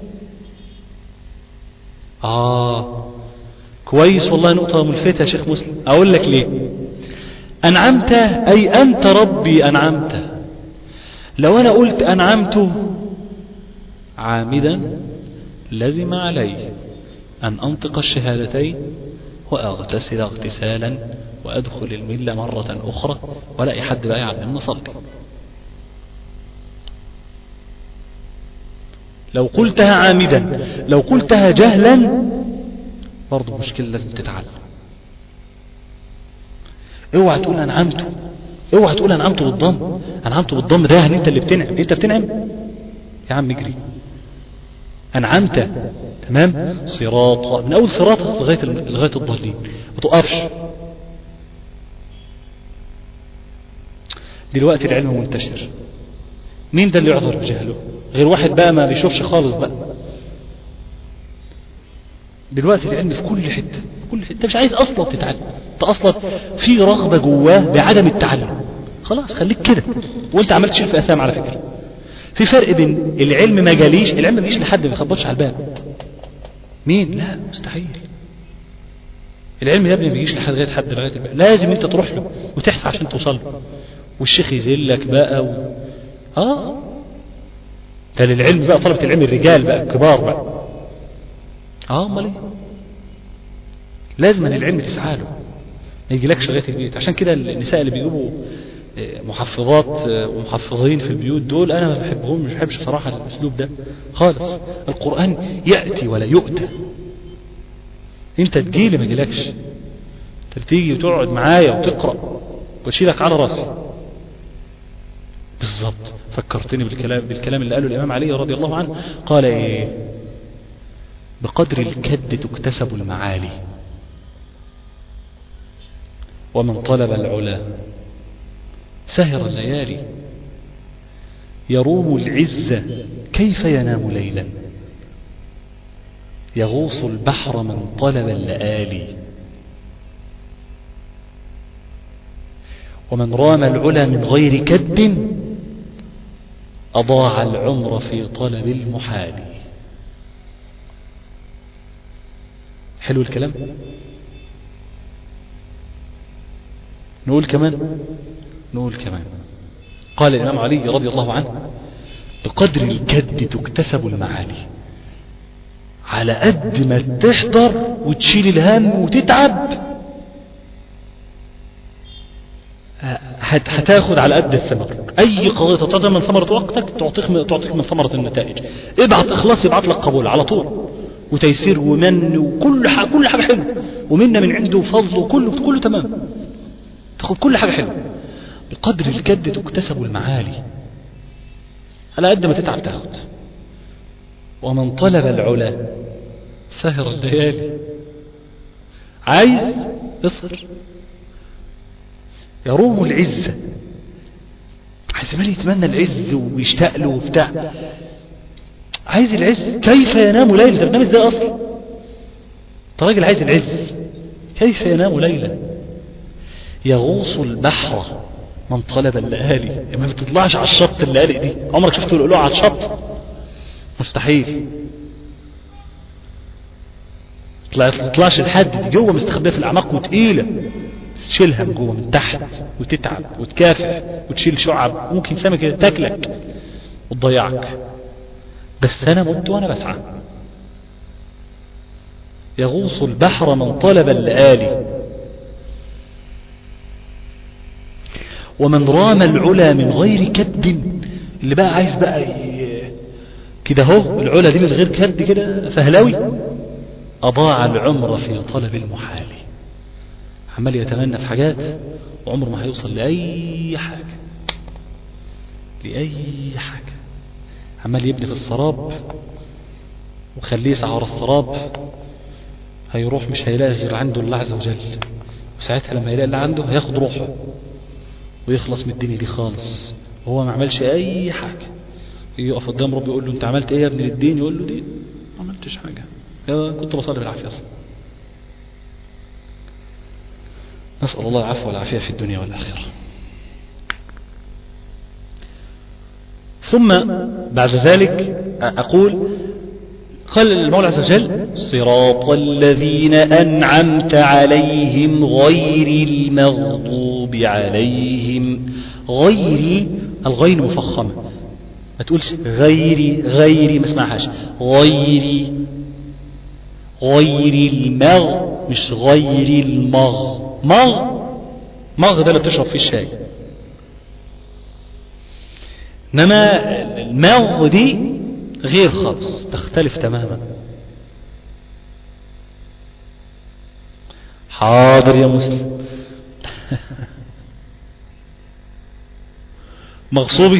اه كويس والله، نقطة ملفتة يا شيخ مسلم. اقول لك ليه. انعمت اي انت ربي انعمت. لو انا قلت انعمت عامدا لزم علي ان انطق الشهادتين واغتسل اغتسالا وادخل الملة مرة اخرى ولا اي حد بقى يعلمنا صلي. لو قلتها عامدا، لو قلتها جهلا برضو مشكلة، لازم تتعلم. اوعى تقول انعمت، اوعى تقول انعمت بالضم. انعمت بالضم ده يعني انت اللي بتنعم، انت بتنعم يا عم اجري. انعمت تمام. صراط من اول صراط لغايه لغايه الضالين ما تقفش. دلوقتي العلم منتشر، مين ده اللي يعذر بجهله غير واحد بقى ما بيشوفش خالص بقى. دلوقتي العلم في كل حته، في كل حته. انت مش عايز اصلا تتعلم، انت اصلا في رغبه جواه بعدم التعلم، خلاص خليك كده وانت عملت شيء في اثام. على فكره في فرق بين العلم ما جاليش، العلم ما بيجيش لحد ما يخبطش على الباب. مين؟ لا مستحيل. العلم يا ابني ما بيجيش لحد غير حد لغايه الباب، لازم انت تروح له وتحفى عشان توصل له، والشيخ يذلك بقى و... اه ده للعلم بقى، طلبة العلم الرجال بقى الكبار بقى. اه امال ايه؟ لازم العلم تسعى له، ما يجيلكش لغايه البيت. عشان كده النساء اللي بيجيبوا محفظات ومحفظين في البيوت دول انا ما بحبهم، مش بحبش صراحه الاسلوب ده خالص. القران ياتي ولا يؤتى، انت تجيلي ما يجيلكش، انت تيجي وتقعد معايا وتقرا واشيلك على راسي. بالضبط. فكرتني بالكلام, بالكلام اللي قاله الإمام علي رضي الله عنه. قال إيه؟ بقدر الكد تكتسب المعالي، ومن طلب العلا سهر الليالي، يروم العزة كيف ينام ليلا، يغوص البحر من طلب اللآلي، ومن رام العلا من غير كد أضاع العمر في طلب المحال. حلو الكلام. نقول كمان نقول كمان قال الإمام علي رضي الله عنه بقدر الكد تكتسب المعالي. على قد ما تحضر وتشيل الهم وتتعب هتاخد على قد الثمر. اي قضية تعطيك من ثمرة وقتك تعطيك من, تعطيك من ثمرة النتائج. ابعت اخلاص يبعت لك قبول على طول وتيسير ومن وكل حاجة كل حاجة حلوة ومنا من عنده فضل وكله كله تمام. تاخد كل حاجة حلوة. بقدر الكد تكتسب المعالي. على قد ما تتعب تاخد. ومن طلب العلا سهر الليالي. عايز اصبر. يروم العزة. عايز مالي يتمنى العز ويشتاق له وبتاع. عايز العز كيف ينام ليلا. طب نام ازاي اصلا؟ انت راجل عايز العز كيف ينام ليلا. يغوص البحر من طلب اللآلي. ما بتطلعش على الشط اللآلي دي. عمرك شفت القلوع على الشط؟ مستحيل. ما تطلعش لحد دي جوه مستخبيه في الاعماق وتقيله. تشيلها من جوه من تحت وتتعب وتكافح وتشيل شعب ممكن سمكه تاكلك وتضيعك. بس انا مت وانا بسعى. يغوص البحر من طلب اللآلي. ومن رام العلا من غير كد. اللي بقى عايز بقى كده اهو العلا دي من غير كد كده فهلاوي أضاع العمر في طلب المحال. عمال يتمنى في حاجات وعمره ما هيوصل لأي حاجة لأي حاجة. عمال يبني في السراب وخليه يسعى ورا السراب. هيروح مش هيلاقي غير عنده الله عز وجل. وساعتها لما يلاقي اللي عنده هياخد روحه ويخلص من الدنيا دي خالص. وهو ما عملش أي حاجة. يقف قدام ربي يقول له انت عملت ايه يا ابن الدين؟ يقول له دي ما عملتش حاجة. كنت بصلي بالعافية أصلا. نسأل الله العفو والعافية في الدنيا والآخرة. ثم بعد ذلك أقول قال المولى عز وجل صراط الذين أنعمت عليهم غير المغضوب عليهم. غير الغين مفخمة ما تقولش غيري غيري ما اسمعهاش. غيري غير المغ مش غير المغ. مغ مغ ده اللي بتشرب فيه الشاي. انما المغ دي غير خالص تختلف تماما. حاضر يا مسلم. مغصوبي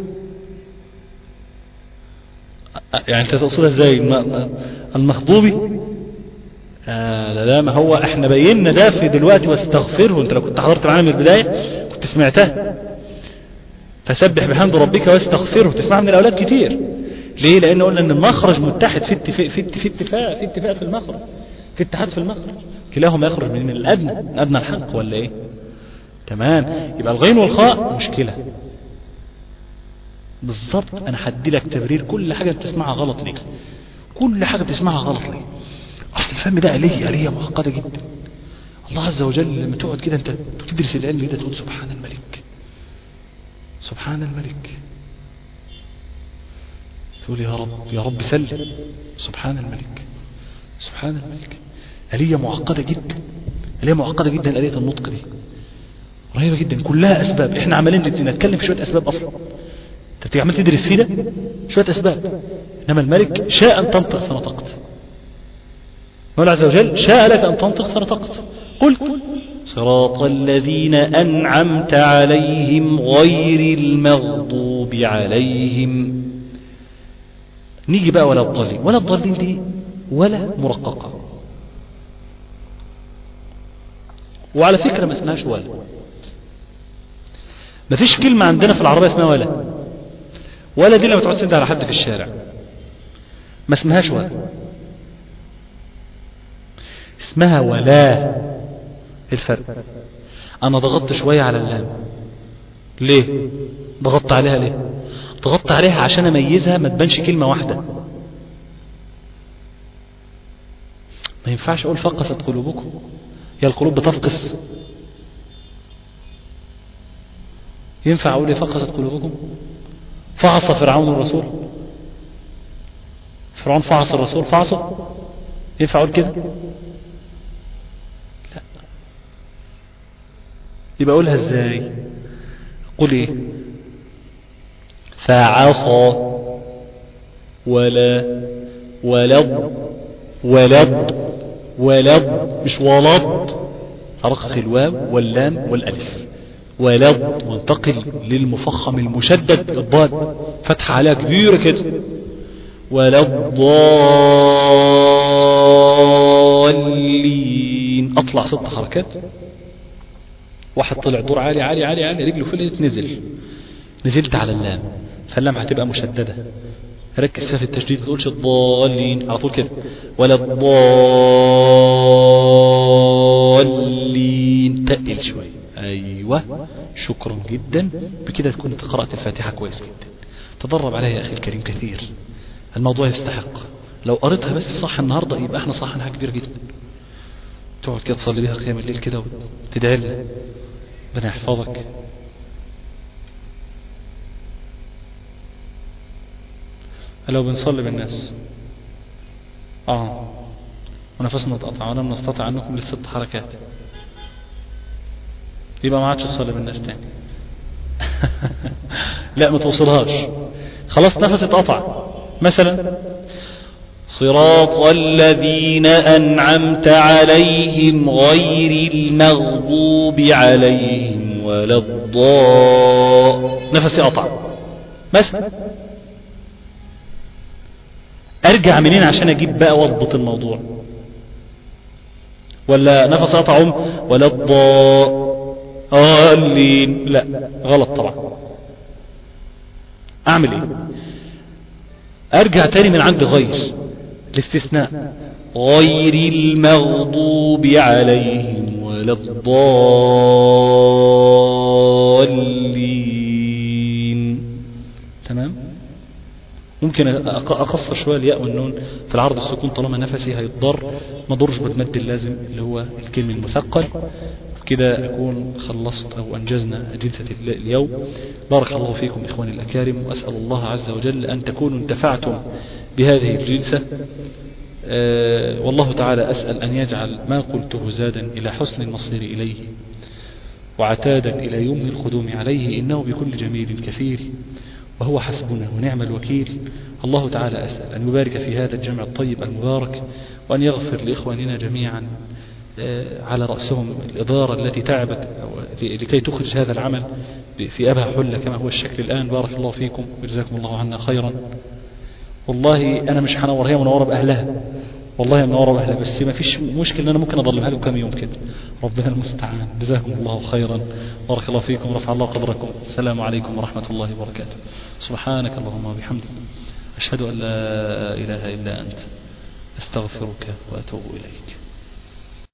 يعني انت تقصدها ازاي؟ المخضوبي آه لا لا ما هو احنا بينا ده في دلوقتي واستغفره. انت لو كنت حضرت معانا من البداية كنت سمعتها. فسبح بحمد ربك واستغفره. تسمع من الاولاد كتير. ليه؟ لان قلنا ان المخرج متحد في اتفاق في اتفاق في اتفاق في اتفاق في المخرج في اتحاد في المخرج. كلاهما يخرج من الادنى من ادنى الحلق ولا ايه؟ تمام. يبقى الغين والخاء مشكلة بالضبط. انا هدي لك تبرير كل حاجة بتسمعها غلط ليه. كل حاجة بتسمعها غلط ليه. اصل الفهم ده آلية آلية معقدة جدا. الله عز وجل لما تقعد كده انت تدرس العلم كده تقول سبحان الملك سبحان الملك. تقول يا رب يا رب سلم. سبحان الملك سبحان الملك. آلية معقدة جدا. آلية معقدة جدا. آلية النطق دي رهيبة جدا. كلها أسباب. احنا عمالين نتكلم في شوية أسباب أصلا. انت بتيجي عمال تدرس فيه ده شوية أسباب. إنما الملك شاء أن تنطق فنطقت. المولى عز وجل شاء لك أن تنطق فنطقت. قلت صراط الذين أنعمت عليهم غير المغضوب عليهم. نيجي بقى ولا الضالين. ولا الضالين دي ولا مرققة، وعلى فكرة ما اسمهاش ولا. ما فيش كلمة عندنا في العربية اسمها ولا. ولا دي لما تقعد تندى على حد في الشارع ما اسمهاش ولا، اسمها ولا. الفرق انا ضغطت شوية على اللام. ليه ضغطت عليها؟ ليه ضغطت عليها؟ عشان اميزها ما تبانش كلمة واحدة. ما ينفعش اقول فقست قلوبكم، هي القلوب بتفقس؟ ينفع اقول فقست قلوبكم؟ فعص فرعون الرسول، فرعون فعص الرسول، فعصه؟ ينفع اقول كده؟ لا. يبقى اقولها ازاي؟ قل ايه؟ فعصى ولا ولد ولد ولد، مش ولد. فرقق الواو واللام والالف. ولد، وانتقل للمفخم المشدد الضاد، فتح عليها كبيرة كده. ولا الضالين، اطلع ست حركات. واحد طلع دور عالي عالي عالي عالي، رجله فلت، نزل نزلت على اللام، فاللام هتبقى مشددة. ركز فيها في التشديد، ما تقولش الضالين على طول كده. ولا الضالين، تقل شوية. ايوه شكرا جدا. بكده تكون قرأت الفاتحة كويس جدا. تدرب عليها يا اخي الكريم كثير، الموضوع يستحق. لو قريتها بس صح النهاردة يبقى احنا صح حاجة كبيرة جدا. تقعد كده تصلي بيها قيام الليل كده وتدعي لها ربنا يحفظك. لو بنصلي بالناس اه ونفسنا اتقطع ولم نستطع عنكم للست حركات، يبقى ما عادش تصلي بالناس تاني. لا ما توصلهاش، خلاص نفس اتقطع. مثلا صراط الذين أنعمت عليهم غير المغضوب عليهم ولا الضالين، نفسي قطع مثلا. ارجع منين عشان اجيب بقى واضبط الموضوع؟ ولا نفس قطعهم ولا الضالين؟ لا غلط طبعا. اعمل ايه؟ ارجع تاني من عند غير الاستثناء، غير المغضوب عليهم ولا الضالين. تمام. ممكن اقصر شويه الياء والنون في العرض السكون طالما نفسي هيتضر، ما ضرش بالمد اللازم اللي هو الكلم المثقل. كده اكون خلصت او انجزنا جلسه اليوم. بارك الله فيكم اخواني الاكارم، واسال الله عز وجل ان تكونوا انتفعتم بهذه الجلسه. أه والله تعالى اسال ان يجعل ما قلته زادا الى حسن المصير اليه وعتادا الى يمن القدوم عليه، انه بكل جميل كثير وهو حسبنا ونعم الوكيل. الله تعالى أسأل أن يبارك في هذا الجمع الطيب المبارك، وأن يغفر لإخواننا جميعا على رأسهم الإدارة التي تعبت لكي تخرج هذا العمل في أبهى حلة كما هو الشكل الآن. بارك الله فيكم وجزاكم الله عنا خيرا. والله أنا مش هنور، هي منورة بأهلها، والله منورة بأهلها، بس ما فيش مشكلة أن أنا ممكن أظلمها لكم كم يوم كده. ربنا المستعان. جزاكم الله خيرا، بارك الله فيكم، رفع الله قدركم. السلام عليكم ورحمة الله وبركاته. سبحانك اللهم وبحمدك، أشهد أن لا إله إلا أنت، أستغفرك وأتوب إليك.